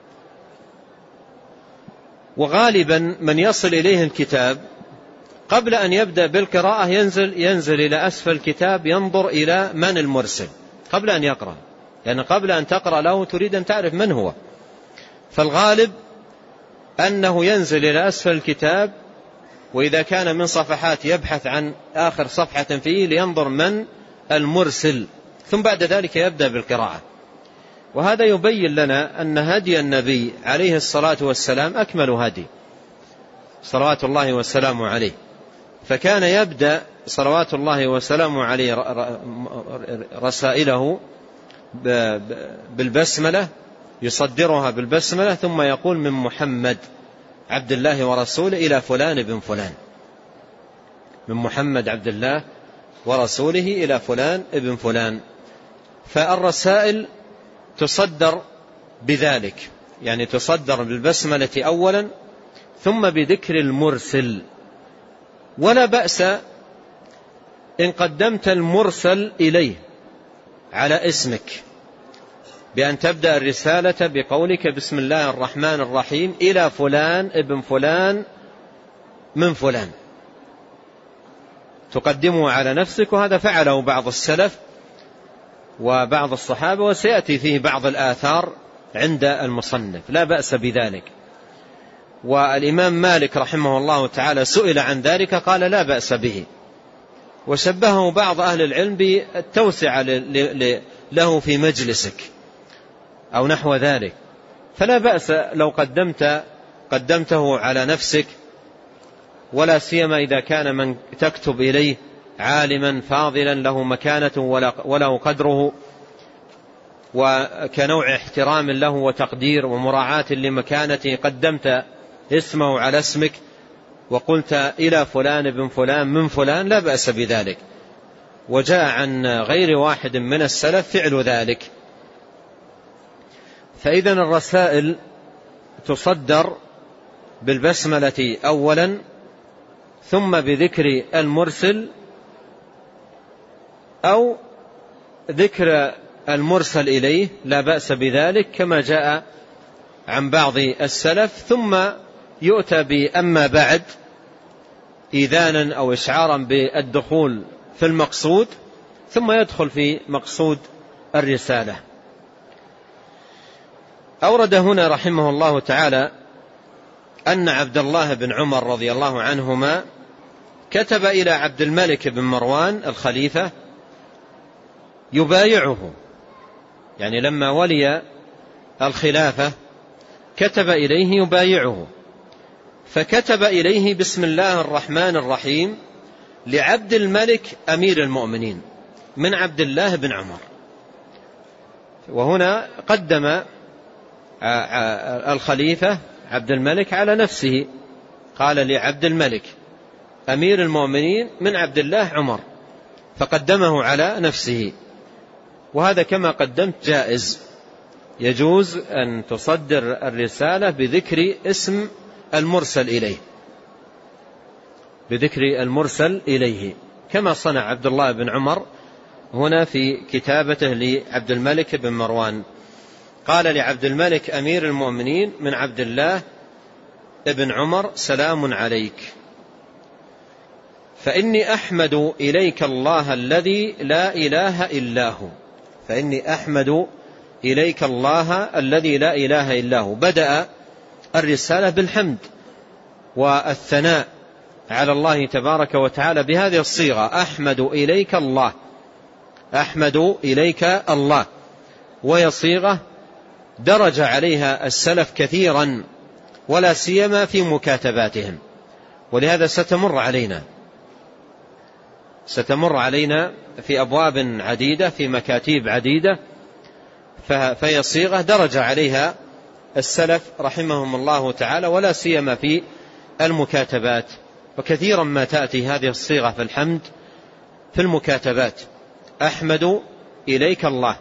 وغالبا من يصل إليه الكتاب قبل أن يبدأ بالقراءة ينزل إلى أسفل الكتاب ينظر إلى من المرسل قبل أن يقرأ، لأن قبل أن تقرأ له تريد أن تعرف من هو. فالغالب أنه ينزل إلى أسفل الكتاب، وإذا كان من صفحات يبحث عن آخر صفحة فيه لينظر من المرسل، ثم بعد ذلك يبدأ بالقراءة. وهذا يبين لنا أن هدي النبي عليه الصلاة والسلام أكمل هدي صلوات الله وسلامه عليه، فكان يبدأ صلوات الله وسلامه عليه رسائله بالبسملة، يصدرها بالبسملة، ثم يقول من محمد عبد الله ورسوله إلى فلان بن فلان، من محمد عبد الله ورسوله إلى فلان ابن فلان. فالرسائل تصدر بذلك، يعني تصدر بالبسملة أولا ثم بذكر المرسل. ولا بأس إن قدمت المرسل إليه على اسمك بأن تبدأ الرسالة بقولك بسم الله الرحمن الرحيم إلى فلان ابن فلان من فلان، تقدمه على نفسك. وهذا فعله بعض السلف وبعض الصحابة، وسيأتي فيه بعض الآثار عند المصنف، لا بأس بذلك. والإمام مالك رحمه الله تعالى سئل عن ذلك قال لا بأس به، وشبهه بعض أهل العلم بالتوسعة له في مجلسك أو نحو ذلك. فلا بأس لو قدمته على نفسك، ولا سيما إذا كان من تكتب إليه عالما فاضلا له مكانة وله قدره، وكنوع احترام له وتقدير ومراعاة لمكانته، قدمت اسمه على اسمك وقلت إلى فلان ابن فلان من فلان، لا بأس بذلك. وجاء عن غير واحد من السلف فعل ذلك. فإذا الرسائل تصدر بالبسملة أولا ثم بذكر المرسل أو ذكر المرسل إليه، لا بأس بذلك كما جاء عن بعض السلف. ثم يؤتى بأما بعد إذانا أو إشعارا بالدخول في المقصود، ثم يدخل في مقصود الرسالة. أورد هنا رحمه الله تعالى أن عبد الله بن عمر رضي الله عنهما كتب إلى عبد الملك بن مروان الخليفة يبايعه، يعني لما ولي الخلافة كتب إليه يبايعه، فكتب إليه بسم الله الرحمن الرحيم لعبد الملك أمير المؤمنين من عبد الله بن عمر. وهنا قدم الخليفة عبد الملك على نفسه، قال لعبد الملك أمير المؤمنين من عبد الله عمر، فقدمه على نفسه. وهذا كما قدمت جائز، يجوز أن تصدر الرسالة بذكر اسم المرسل إليه، بذكر المرسل إليه، كما صنع عبد الله بن عمر هنا في كتابته لعبد الملك بن مروان. قال لعبد الملك أمير المؤمنين من عبد الله بن عمر سلام عليك، فإني أحمد إليك الله الذي لا إله إلا هو، فإني أحمد إليك الله الذي لا إله إلا هو. بدأ الرسالة بالحمد، والثناء على الله تبارك وتعالى بهذه الصيغة: أحمد إليك الله، أحمد إليك الله. وهي صيغة درج عليها السلف كثيرا، ولا سيما في مكاتباتهم، ولهذا ستمر علينا في أبواب عديدة، في مكاتيب عديدة، فهي صيغة درج عليها السلف رحمهم الله تعالى، ولا سيما في المكاتبات. وكثيرا ما تأتي هذه الصيغة في الحمد في المكاتبات: أحمد إليك الله.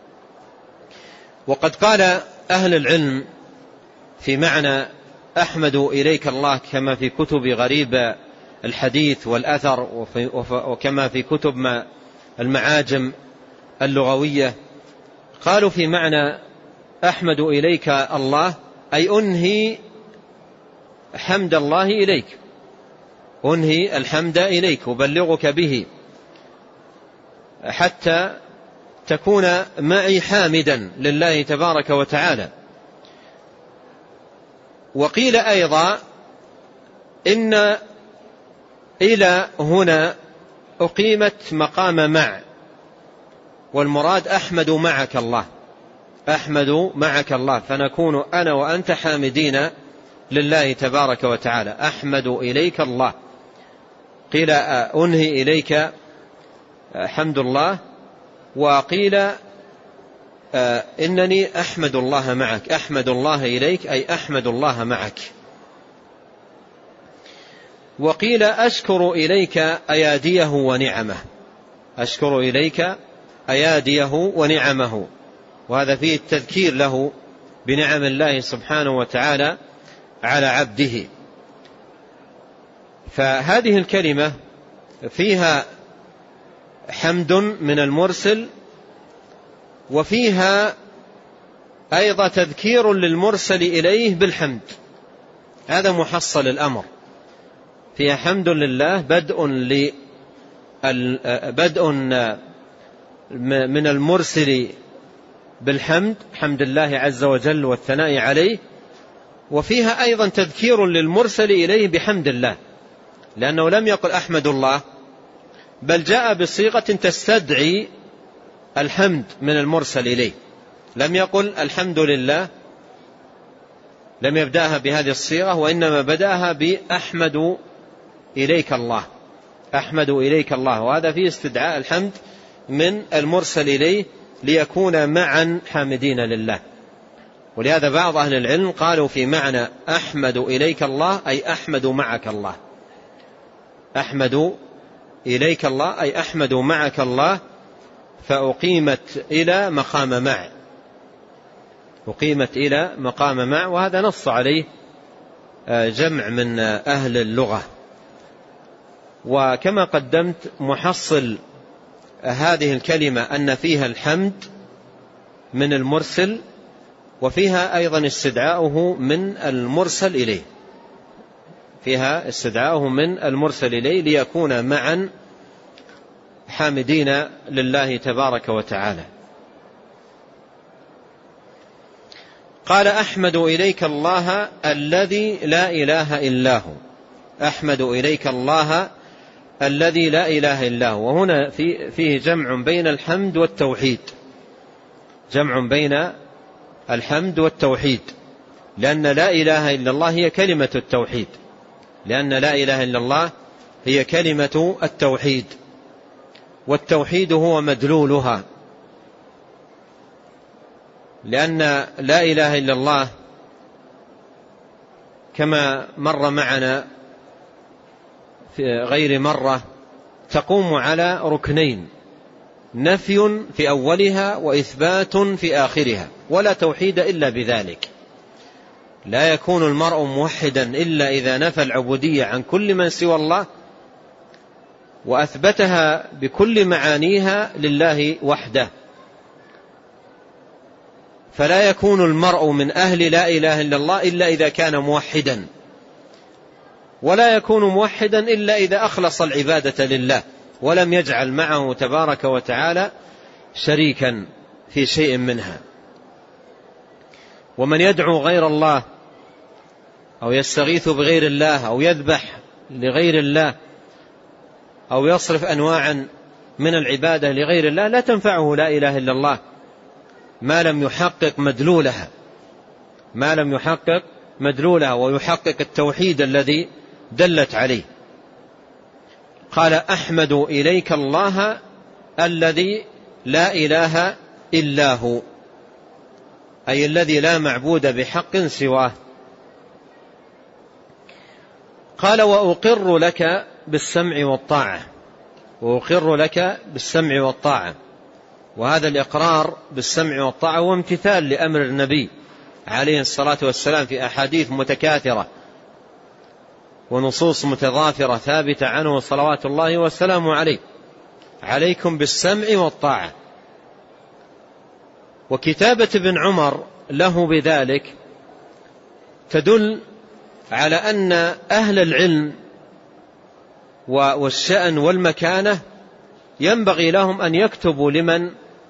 وقد قال أهل العلم في معنى أحمد إليك الله كما في كتب غريب الحديث والأثر، وكما في كتب المعاجم اللغوية. قالوا في معنى أحمد إليك الله أي أنهي حمد الله إليك، أنهي الحمد إليك، أبلغك به حتى تكون معي حامدا لله تبارك وتعالى. وقيل أيضا إن إلى هنا أقيمت مقام مع، والمراد أحمد معك الله، أحمد معك الله، فنكون أنا وأنت حامدين لله تبارك وتعالى. أحمد إليك الله، قيل أنهي إليك حمد الله، وقيل إنني أحمد الله معك، أحمد الله إليك أي أحمد الله معك. وقيل أشكر إليك أياديه ونعمه، أشكر إليك أياديه ونعمه، وهذا فيه التذكير له بنعم الله سبحانه وتعالى على عبده. فهذه الكلمة فيها حمد من المرسل، وفيها أيضا تذكير للمرسل إليه بالحمد. هذا محصل الأمر، فيها حمد لله، بدء من المرسل بالحمد، حمد الله عز وجل والثناء عليه، وفيها أيضا تذكير للمرسل إليه بحمد الله، لأنه لم يقل أحمد الله، بل جاء بصيغة تستدعي الحمد من المرسل إليه. لم يقل الحمد لله، لم يبدأها بهذه الصيغة، وإنما بدأها بأحمد إليك الله، أحمد إليك الله، وهذا فيه استدعاء الحمد من المرسل إليه ليكون معا حامدين لله. ولهذا بعض أهل العلم قالوا في معنى أحمد إليك الله أي أحمد معك الله، أحمد إليك الله أي أحمد معك الله، فأقيمت إلى مقام مع، أقيمت إلى مقام مع، وهذا نص عليه جمع من أهل اللغة. وكما قدمت محصل هذه الكلمة أن فيها الحمد من المرسل، وفيها أيضا استدعاؤه من المرسل إليه، فيها استدعاؤه من المرسل إليه ليكون معا حامدين لله تبارك وتعالى. قال أحمد إليك الله الذي لا إله إلا هو، أحمد إليك الله الذي لا إله إلا هو. وهنا فيه جمع بين الحمد والتوحيد، جمع بين الحمد والتوحيد، لأن لا إله إلا الله هي كلمة التوحيد، لأن لا إله إلا الله هي كلمة التوحيد، والتوحيد هو مدلولها، لأن لا إله إلا الله كما مر معنا في غير مرة تقوم على ركنين: نفي في أولها وإثبات في آخرها، ولا توحيد إلا بذلك. لا يكون المرء موحدا إلا إذا نفى العبودية عن كل من سوى الله، وأثبتها بكل معانيها لله وحده. فلا يكون المرء من أهل لا إله إلا الله إلا إذا كان موحدا، ولا يكون موحدا إلا إذا أخلص العبادة لله ولم يجعل معه تبارك وتعالى شريكا في شيء منها. ومن يدعو غير الله أو يستغيث بغير الله أو يذبح لغير الله أو يصرف أنواعا من العبادة لغير الله لا تنفعه لا إله إلا الله ما لم يحقق مدلولها، ما لم يحقق مدلولها ويحقق التوحيد الذي دلت عليه. قال أحمد إليك الله الذي لا إله إلا هو، أي الذي لا معبود بحق سواه. قال وأقر لك بالسمع والطاعة، وأقر لك بالسمع والطاعة، وهذا الإقرار بالسمع والطاعة هو امتثال لأمر النبي عليه الصلاة والسلام في أحاديث متكاثرة ونصوص متضافرة ثابتة عنه صلوات الله والسلام عليه: عليكم بالسمع والطاعة. وكتابة ابن عمر له بذلك تدل على أن أهل العلم والشأن والمكانة ينبغي لهم أن يكتبوا لمن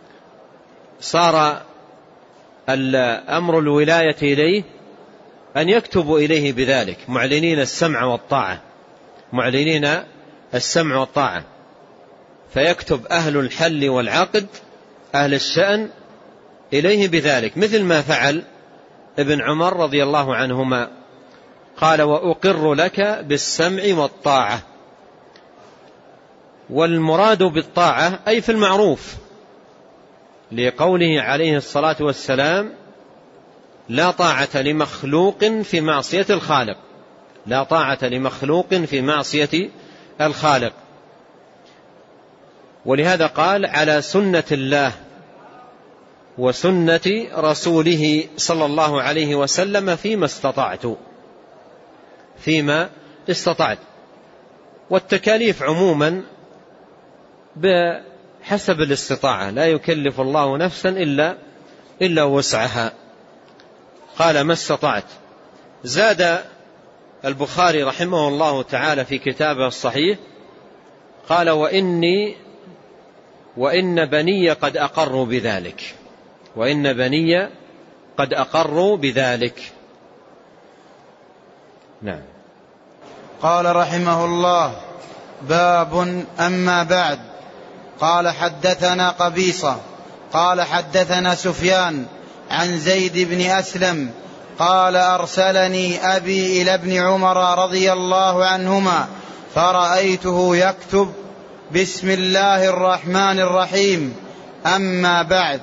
صار الأمر الولاية إليه، أن يكتبوا إليه بذلك معلنين السمع والطاعة، معلنين السمع والطاعة. فيكتب أهل الحل والعقد أهل الشأن إليه بذلك، مثل ما فعل ابن عمر رضي الله عنهما. قال وأقر لك بالسمع والطاعة. والمراد بالطاعة أي في المعروف، لقوله عليه الصلاة والسلام: لا طاعة لمخلوق في معصية الخالق، لا طاعة لمخلوق في معصية الخالق. ولهذا قال: على سنة الله وسنة رسوله صلى الله عليه وسلم فيما استطعت، فيما استطعت. والتكاليف عموما بحسب الاستطاعة، لا يكلف الله نفسا إلا وسعها. قال ما استطعت. زاد البخاري رحمه الله تعالى في كتابه الصحيح قال: وإن بني قد أقروا بذلك، وإن بني قد أقروا بذلك. نعم. قال رحمه الله: باب أما بعد. قال حدثنا قبيصة قال حدثنا سفيان عن زيد بن أسلم قال أرسلني أبي إلى ابن عمر رضي الله عنهما فرأيته يكتب بسم الله الرحمن الرحيم أما بعد.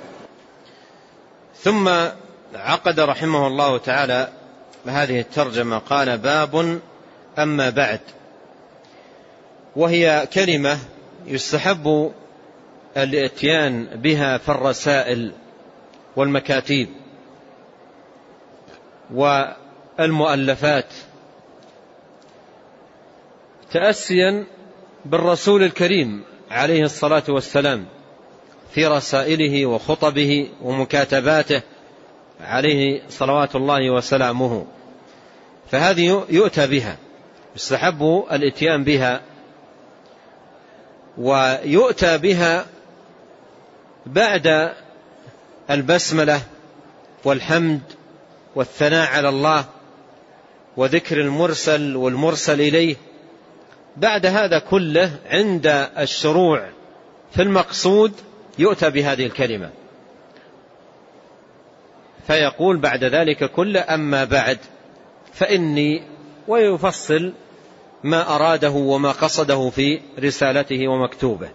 ثم عقد رحمه الله تعالى هذه الترجمة، قال باب أما بعد، وهي كلمة يستحب الاتيان بها في الرسائل والمكاتيب والمؤلفات تأسيا بالرسول الكريم عليه الصلاة والسلام في رسائله وخطبه ومكاتباته عليه صلوات الله وسلامه. فهذه يؤتى بها، يستحب الاتيان بها، ويؤتى بها بعد البسملة والحمد والثناء على الله وذكر المرسل والمرسل إليه. بعد هذا كله عند الشروع في المقصود يؤتى بهذه الكلمة، فيقول بعد ذلك كله أما بعد فإني، ويفصل ما أراده وما قصده في رسالته ومكتوبه.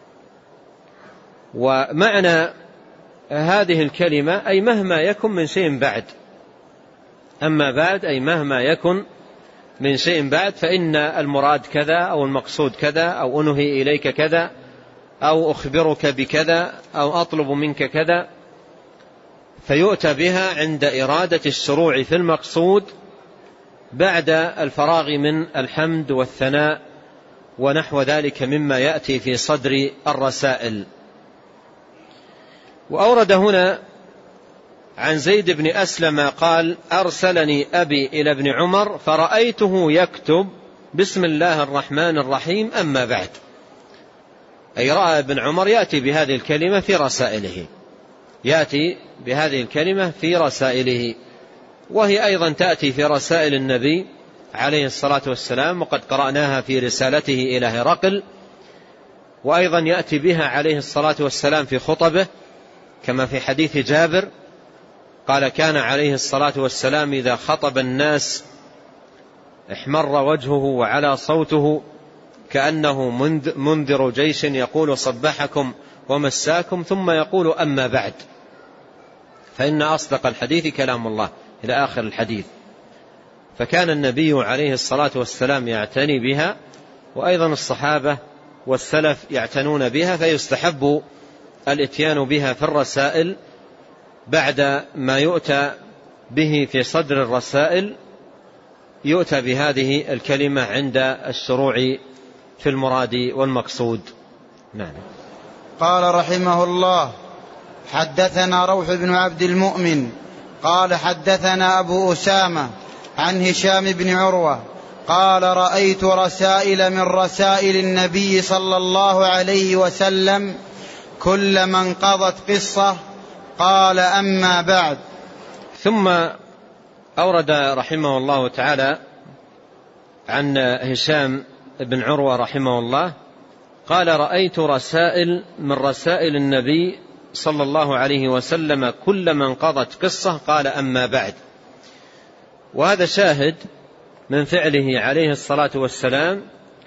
ومعنى هذه الكلمة أي مهما يكن من شيء بعد، أما بعد أي مهما يكن من شيء بعد، فإن المراد كذا أو المقصود كذا أو أنهي إليك كذا أو أخبرك بكذا أو أطلب منك كذا، فيؤتى بها عند إرادة الشروع في المقصود بعد الفراغ من الحمد والثناء ونحو ذلك مما يأتي في صدر الرسائل. وأورد هنا عن زيد بن أسلم قال أرسلني أبي إلى ابن عمر فرأيته يكتب بسم الله الرحمن الرحيم أما بعد، أي رأى ابن عمر يأتي بهذه الكلمة في رسائله، يأتي بهذه الكلمة في رسائله. وهي أيضا تأتي في رسائل النبي عليه الصلاة والسلام، وقد قرأناها في رسالته إلى هرقل، وأيضا يأتي بها عليه الصلاة والسلام في خطبه، كما في حديث جابر قال: كان عليه الصلاة والسلام إذا خطب الناس احمر وجهه وعلى صوته كأنه منذر جيش يقول: صبحكم ومساكم، ثم يقول: أما بعد، فإن أصدق الحديث كلام الله، إلى آخر الحديث. فكان النبي عليه الصلاة والسلام يعتني بها، وأيضا الصحابة والسلف يعتنون بها، فيستحب الاتيان بها في الرسائل بعد ما يؤتى به في صدر الرسائل، يؤتى بهذه الكلمة عند الشروع في المراد والمقصود. نعم. قال رحمه الله: حدثنا روح بن عبد المؤمن قال حدثنا أبو أسامة عن هشام بن عروة قال: رأيت رسائل من رسائل النبي صلى الله عليه وسلم كلما انقضت قصة قال: أما بعد. ثم أورد رحمه الله تعالى عن هشام بن عروة رحمه الله قال: رأيت رسائل من رسائل النبي صلى الله عليه وسلم كلما انقضت قصة قال: أما بعد. وهذا شاهد من فعله عليه الصلاة والسلام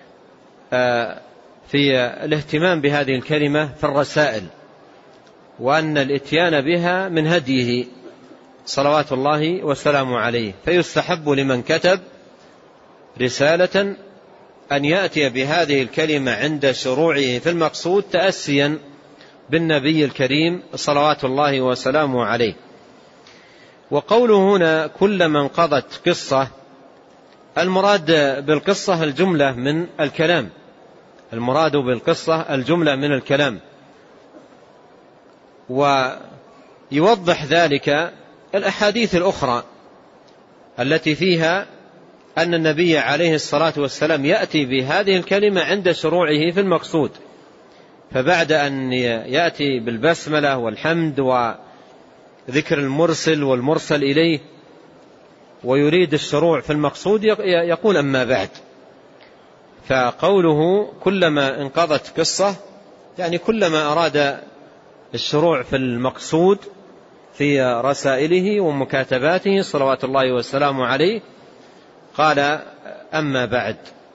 في الاهتمام بهذه الكلمة في الرسائل، وأن الاتيان بها من هديه صلوات الله والسلام عليه. فيستحب لمن كتب رسالة أن يأتي بهذه الكلمة عند شروعه في المقصود، تأسيا بالنبي الكريم صلوات الله وسلامه عليه. وقوله هنا كلما انقضت قصة، المراد بالقصة الجملة من الكلام، المراد بالقصة الجملة من الكلام. ويوضح ذلك الأحاديث الأخرى التي فيها أن النبي عليه الصلاة والسلام يأتي بهذه الكلمة عند شروعه في المقصود، فبعد أن يأتي بالبسملة والحمد وذكر المرسل والمرسل إليه ويريد الشروع في المقصود يقول: أما بعد. فقوله كلما انقضت قصة يعني كلما أراد الشروع في المقصود في رسائله ومكاتباته صلوات الله والسلام عليه قال: أما بعد.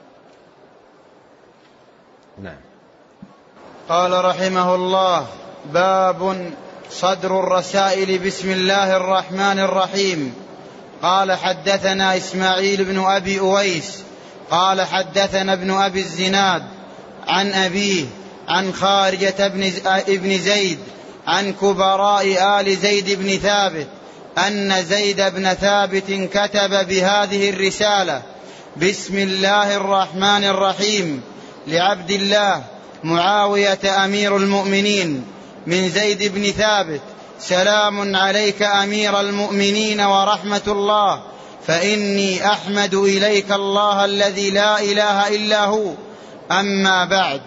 نعم. قال رحمه الله: باب صدر الرسائل بسم الله الرحمن الرحيم. قال حدثنا إسماعيل بن أبي أويس قال حدثنا ابن أبي الزناد عن أبيه عن خارجة ابن زيد عن كبراء آل زيد بن ثابت أن زيد بن ثابت كتب بهذه الرسالة: بسم الله الرحمن الرحيم، لعبد الله معاوية أمير المؤمنين، من زيد بن ثابت: سلام عليك أمير المؤمنين ورحمة الله، فإني أحمد إليك الله الذي لا إله إلا هو، أما بعد.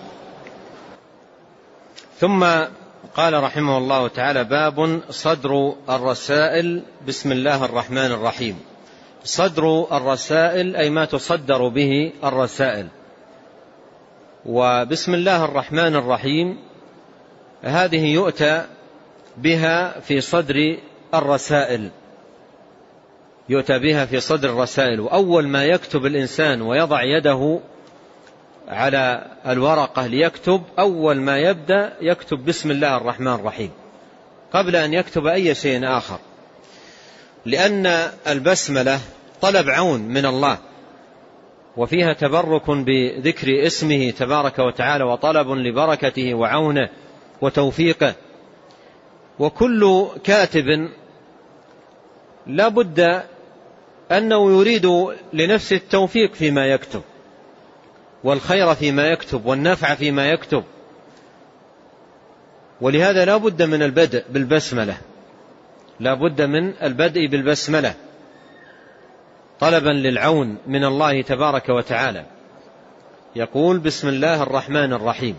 ثم قال رحمه الله تعالى: باب صدر الرسائل بسم الله الرحمن الرحيم. صدر الرسائل أي ما تصدر به الرسائل. وبسم الله الرحمن الرحيم هذه يؤتى بها في صدر الرسائل، يؤتى بها في صدر الرسائل. وأول ما يكتب الإنسان ويضع يده على الورقة ليكتب، أول ما يبدأ يكتب بسم الله الرحمن الرحيم قبل أن يكتب أي شيء آخر، لأن البسملة طلب عون من الله، وفيها تبرك بذكر اسمه تبارك وتعالى، وطلب لبركته وعونه وتوفيقه. وكل كاتب لا بد أنه يريد لنفسه التوفيق فيما يكتب، والخير فيما يكتب، والنفع فيما يكتب. ولهذا لا بد من البدء بالبسملة، لا بد من البدء بالبسملة طلبا للعون من الله تبارك وتعالى. يقول: بسم الله الرحمن الرحيم.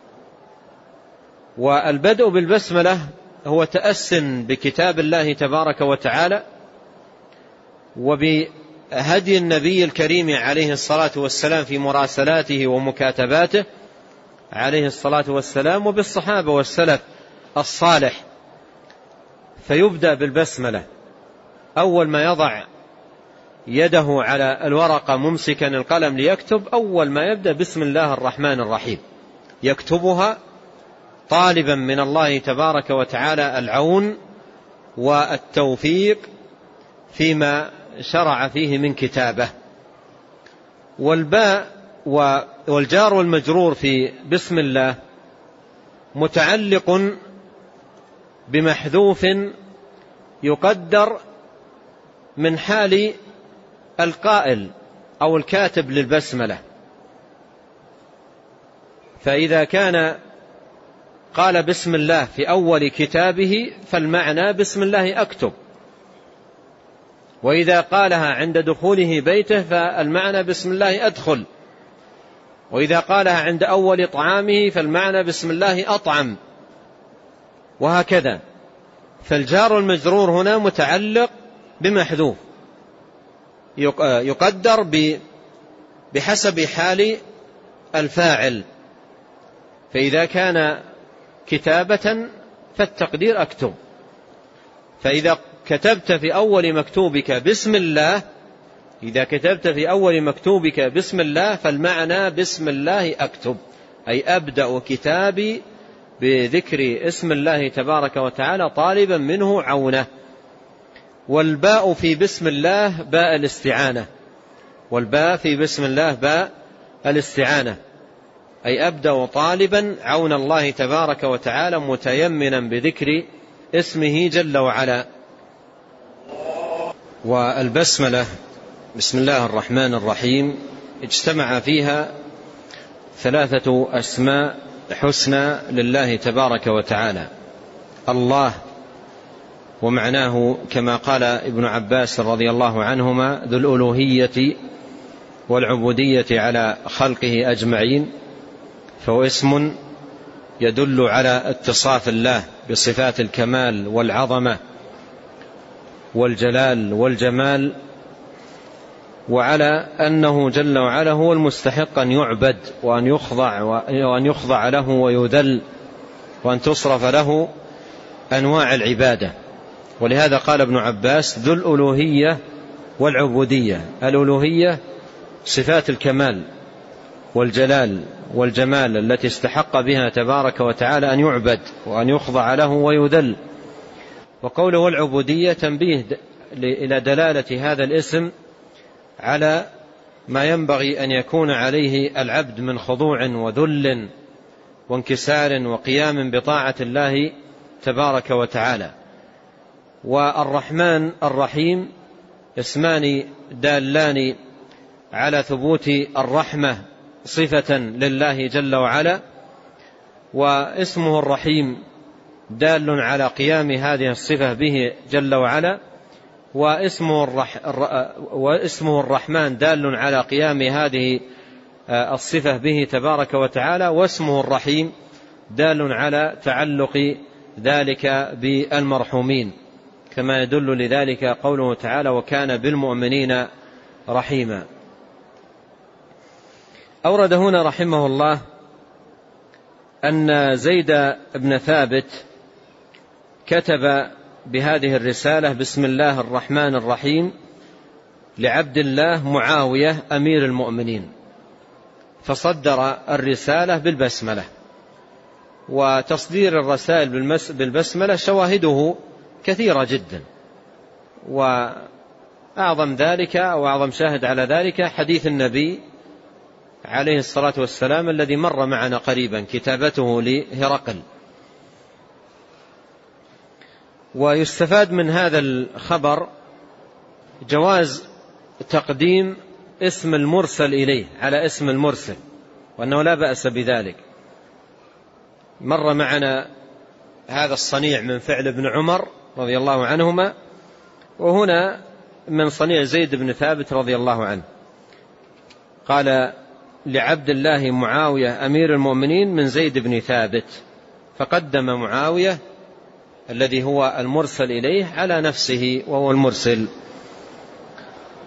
والبدء بالبسملة هو تأس بكتاب الله تبارك وتعالى، وبهدي النبي الكريم عليه الصلاة والسلام في مراسلاته ومكاتباته عليه الصلاة والسلام، وبالصحابة والسلف الصالح. فيبدأ بالبسملة، أول ما يضع يده على الورقة ممسكا القلم ليكتب، أول ما يبدأ بسم الله الرحمن الرحيم، يكتبها طالبا من الله تبارك وتعالى العون والتوفيق فيما شرع فيه من كتابه. والباء والجار والمجرور في بسم الله متعلق بمحذوف يقدر من حال القائل أو الكاتب للبسملة. فإذا كان قال بسم الله في أول كتابه فالمعنى بسم الله أكتب، وإذا قالها عند دخوله بيته فالمعنى بسم الله أدخل، وإذا قالها عند أول طعامه فالمعنى بسم الله أطعم، وهكذا. فالجار والمجرور هنا متعلق بمحذوف يقدر بحسب حال الفاعل. فإذا كان كتابة فالتقدير أكتب، فإذا كتبت في أول مكتوبك بسم الله، إذا كتبت في أول مكتوبك بسم الله فالمعنى بسم الله أكتب، أي أبدأ كتابي بذكر اسم الله تبارك وتعالى طالبا منه عونه. والباء في بسم الله باء الاستعانة، والباء في بسم الله باء الاستعانة، أي أبدأ طالبا عون الله تبارك وتعالى متيمنا بذكر اسمه جل وعلا. والبسملة بسم الله الرحمن الرحيم اجتمع فيها 3 أسماء حسنى لله تبارك وتعالى. الله، ومعناه كما قال ابن عباس رضي الله عنهما ذو الألوهية والعبودية على خلقه أجمعين، فهو اسم يدل على اتصاف الله بصفات الكمال والعظمة والجلال والجمال، وعلى أنه جل وعلا هو المستحق أن يعبد وأن يخضع له ويذل وأن تصرف له أنواع العبادة. ولهذا قال ابن عباس ذو الألوهية والعبودية. الألوهية صفات الكمال والجلال والجمال التي استحق بها تبارك وتعالى أن يعبد وأن يخضع له ويذل. وقوله والعبودية تنبيه إلى دلالة هذا الاسم على ما ينبغي أن يكون عليه العبد من خضوع وذل وانكسار وقيام بطاعة الله تبارك وتعالى. والرحمن الرحيم اسمان دالان على ثبوت الرحمة صفة لله جل وعلا، واسمه الرحيم دال على قيام هذه الصفة به جل وعلا، واسمه الرحمن دال على قيام هذه الصفة به تبارك وتعالى، واسمه الرحيم دال على تعلق ذلك بالمرحومين، كما يدل لذلك قوله تعالى وكان بالمؤمنين رحيما. أورد هنا رحمه الله أن زيد بن ثابت كتب بهذه الرسالة بسم الله الرحمن الرحيم لعبد الله معاوية أمير المؤمنين، فصدر الرسالة بالبسملة. وتصدير الرسائل بالبسملة شواهده كثيرة جدا، وأعظم ذلك أو أعظم شاهد على ذلك حديث النبي عليه الصلاة والسلام الذي مر معنا قريبا، كتابته لهرقل. ويستفاد من هذا الخبر جواز تقديم اسم المرسل إليه على اسم المرسل، وأنه لا بأس بذلك. مر معنا هذا الصنيع من فعل ابن عمر رضي الله عنهما، وهنا من صنيع زيد بن ثابت رضي الله عنه. قال لعبد الله معاوية أمير المؤمنين من زيد بن ثابت، فقدم معاوية الذي هو المرسل إليه على نفسه وهو المرسل.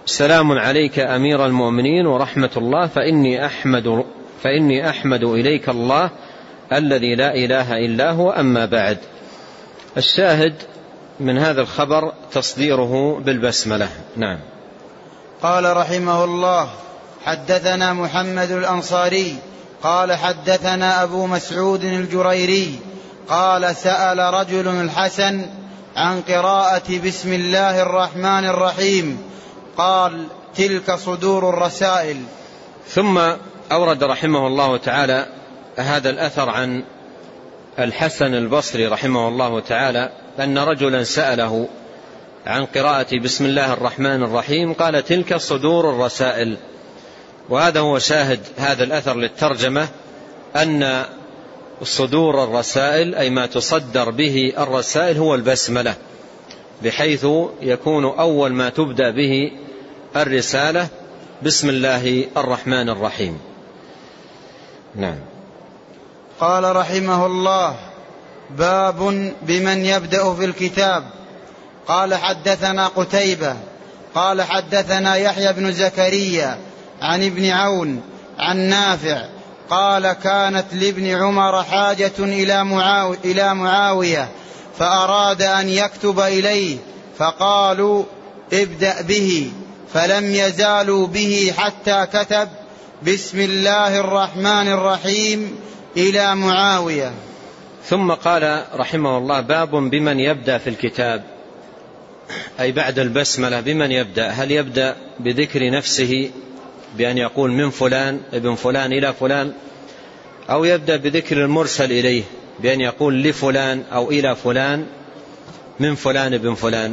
سلام عليك أمير المؤمنين ورحمة الله، فإني أحمد إليك الله الذي لا إله إلا هو، أما بعد. الشاهد من هذا الخبر تصديره بالبسملة. نعم. قال رحمه الله: حدثنا محمد الأنصاري قال حدثنا أبو مسعود الجريري قال سأل رجل الحسن عن قراءة بسم الله الرحمن الرحيم، قال: تلك صدور الرسائل. ثم أورد رحمه الله تعالى هذا الأثر عن الحسن البصري رحمه الله تعالى أن رجلا سأله عن قراءة بسم الله الرحمن الرحيم، قال: تلك صدور الرسائل. وهذا هو شاهد هذا الأثر للترجمة، أن صدور الرسائل أي ما تصدر به الرسائل هو البسملة، بحيث يكون أول ما تبدأ به الرسالة بسم الله الرحمن الرحيم. نعم. قال رحمه الله: باب بمن يبدأ في الكتاب. قال حدثنا قتيبة قال حدثنا يحيى بن زكريا عن ابن عون عن نافع قال: كانت لابن عمر حاجة إلى معاوية فأراد أن يكتب إليه، فقالوا: ابدأ به، فلم يزالوا به حتى كتب: بسم الله الرحمن الرحيم إلى معاوية. ثم قال رحمه الله: باب بمن يبدأ في الكتاب، أي بعد البسملة بمن يبدأ. هل يبدأ بذكر نفسه بأن يقول من فلان ابن فلان إلى فلان، أو يبدأ بذكر المرسل إليه بأن يقول لفلان أو إلى فلان من فلان ابن فلان؟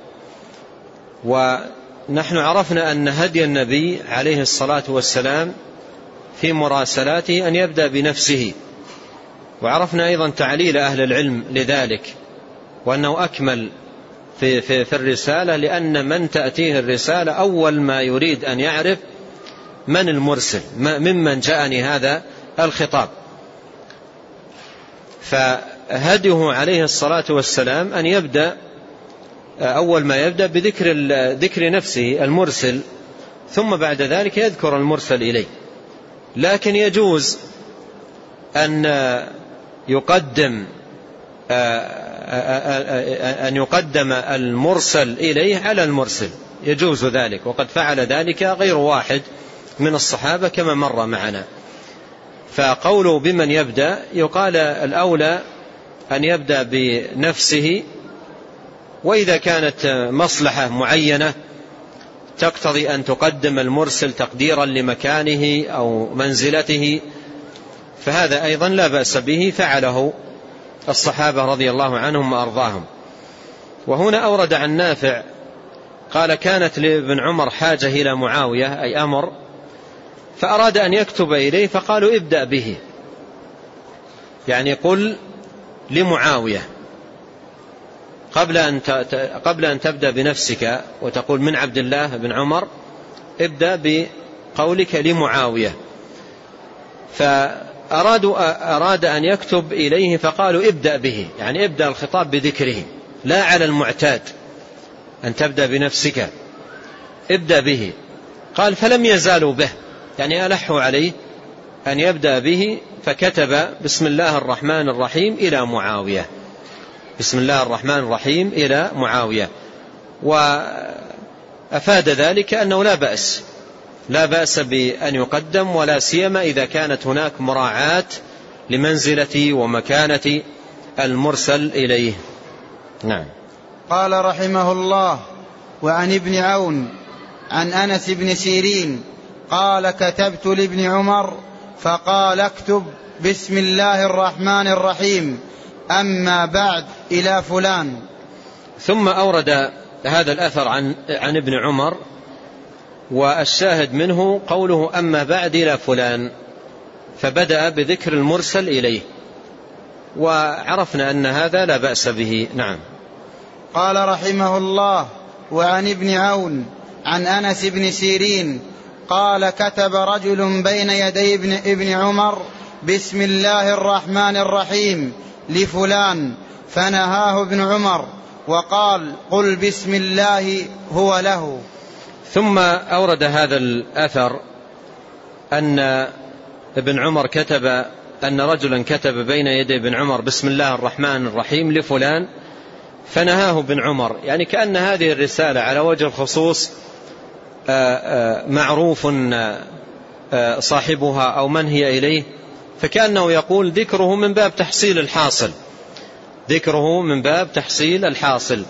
ونحن عرفنا أن هدي النبي عليه الصلاة والسلام في مراسلاته أن يبدأ بنفسه، وعرفنا أيضا تعليل أهل العلم لذلك، وأنه أكمل في الرسالة، لأن من تأتيه الرسالة أول ما يريد أن يعرف من المرسل، ممن جاءني هذا الخطاب. فهديه عليه الصلاة والسلام أن يبدأ أول ما يبدأ بذكر نفسه المرسل، ثم بعد ذلك يذكر المرسل إليه. لكن يجوز أن يقدم المرسل إليه على المرسل، يجوز ذلك، وقد فعل ذلك غير واحد من الصحابة كما مر معنا. فقوله بمن يبدأ يقال الأولى أن يبدأ بنفسه، وإذا كانت مصلحة معينة تقتضي أن تقدم المرسل تقديرا لمكانه أو منزلته فهذا أيضا لا بأس به، فعله الصحابة رضي الله عنهم وأرضاهم. وهنا أورد عن نافع قال: كانت لابن عمر حاجة إلى معاوية، أي أمر، فأراد أن يكتب إليه فقالوا: ابدأ به، يعني قل لمعاوية قبل أن تبدأ بنفسك وتقول من عبد الله بن عمر، ابدأ بقولك لمعاوية. فأراد أن يكتب إليه فقالوا: ابدأ به، يعني ابدأ الخطاب بذكره، لا على المعتاد أن تبدأ بنفسك، ابدأ به. قال: فلم يزالوا به، يعني ألحوا عليه أن يبدأ به، فكتب بسم الله الرحمن الرحيم إلى معاوية، بسم الله الرحمن الرحيم إلى معاوية. وأفاد ذلك أنه لا بأس بأن يقدم، ولا سيما إذا كانت هناك مراعاة لمنزلة ومكانة المرسل إليه. نعم. قال رحمه الله: وعن ابن عون عن أنس بن سيرين قال: كتبت لابن عمر فقال: اكتب بسم الله الرحمن الرحيم، أما بعد إلى فلان. ثم أورد هذا الأثر عن ابن عمر، والشاهد منه قوله أما بعد إلى فلان، فبدأ بذكر المرسل إليه، وعرفنا أن هذا لا بأس به. نعم. قال رحمه الله: وعن ابن عون عن أنس بن سيرين قال: كتب رجل بين يدي ابن عمر بسم الله الرحمن الرحيم لفلان، فنهاه ابن عمر وقال: قل بسم الله هو له. ثم أورد هذا الأثر أن ابن عمر أن رجلا كتب بين يدي ابن عمر بسم الله الرحمن الرحيم لفلان فنهاه ابن عمر، يعني كأن هذه الرسالة على وجه الخصوص معروف صاحبها أو من هي إليه، فكأنه يقول ذكره من باب تحصيل الحاصل، ذكره من باب تحصيل الحاصل.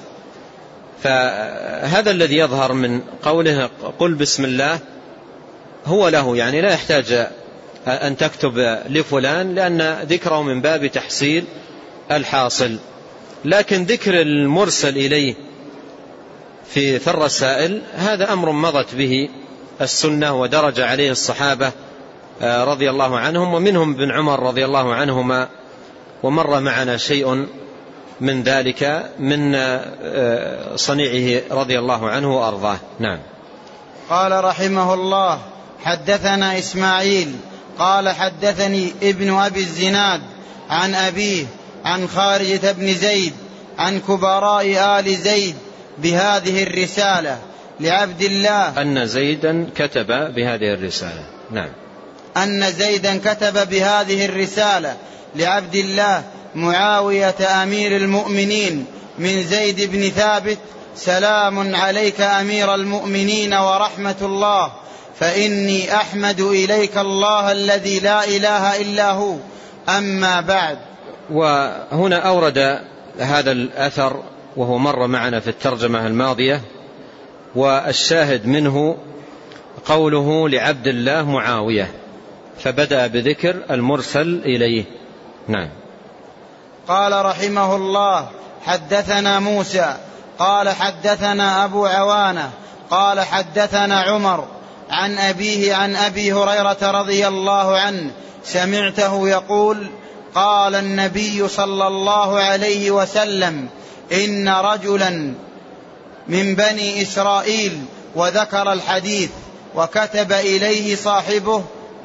فهذا الذي يظهر من قوله قل بسم الله هو له، يعني لا يحتاج أن تكتب لفلان لأن ذكره من باب تحصيل الحاصل. لكن ذكر المرسل إليه في الرسائل هذا أمر مضت به السنة ودرج عليه الصحابة رضي الله عنهم، ومنهم ابن عمر رضي الله عنهما، ومر معنا شيء من ذلك من صنيعه رضي الله عنه وأرضاه. نعم. قال رحمه الله حدثنا إسماعيل قال حدثني ابن أبي الزناد عن أبيه عن خارجة بن زيد عن كبراء آل زيد بهذه الرسالة لعبد الله أن زيدا كتب بهذه الرسالة. نعم. أن زيدا كتب بهذه الرسالة لعبد الله معاوية أمير المؤمنين من زيد بن ثابت: سلام عليك أمير المؤمنين ورحمة الله، فإني أحمد إليك الله الذي لا إله إلا هو، أما بعد. وهنا أورد هذا الأثر وهو مر معنا في الترجمة الماضية، والشاهد منه قوله لعبد الله معاوية، فبدأ بذكر المرسل إليه. نعم. قال رحمه الله حدثنا موسى قال حدثنا أبو عوانة قال حدثنا عمر عن أبيه عن أبي هريرة رضي الله عنه سمعته يقول: قال النبي صلى الله عليه وسلم: إن رجلا من بني إسرائيل، وذكر الحديث، وكتب إليه صاحبه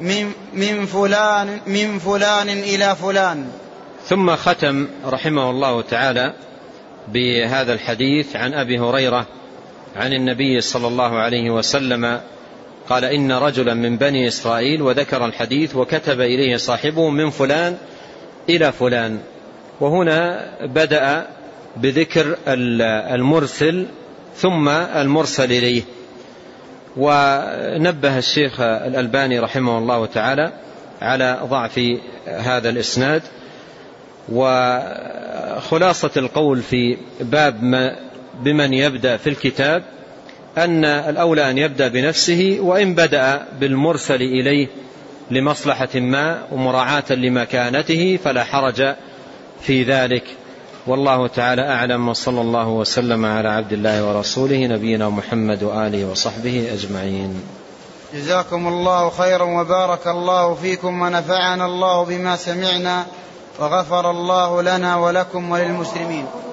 من فلان إلى فلان. ثم ختم رحمه الله تعالى بهذا الحديث عن أبي هريرة عن النبي صلى الله عليه وسلم قال: إن رجلا من بني إسرائيل، وذكر الحديث، وكتب إليه صاحبه من فلان إلى فلان. وهنا بدأ بذكر المرسل ثم المرسل إليه. ونبه الشيخ الألباني رحمه الله تعالى على ضعف هذا الإسناد. وخلاصة القول في باب بمن يبدأ في الكتاب أن الأولى أن يبدأ بنفسه، وإن بدأ بالمرسل إليه لمصلحة ما ومراعاة لمكانته فلا حرج في ذلك. والله تعالى أعلم، وصلى الله وسلم على عبد الله ورسوله نبينا محمد وآله وصحبه أجمعين. جزاكم الله خيرا وبارك الله فيكم ونفعنا الله بما سمعنا وغفر الله لنا ولكم وللمسلمين.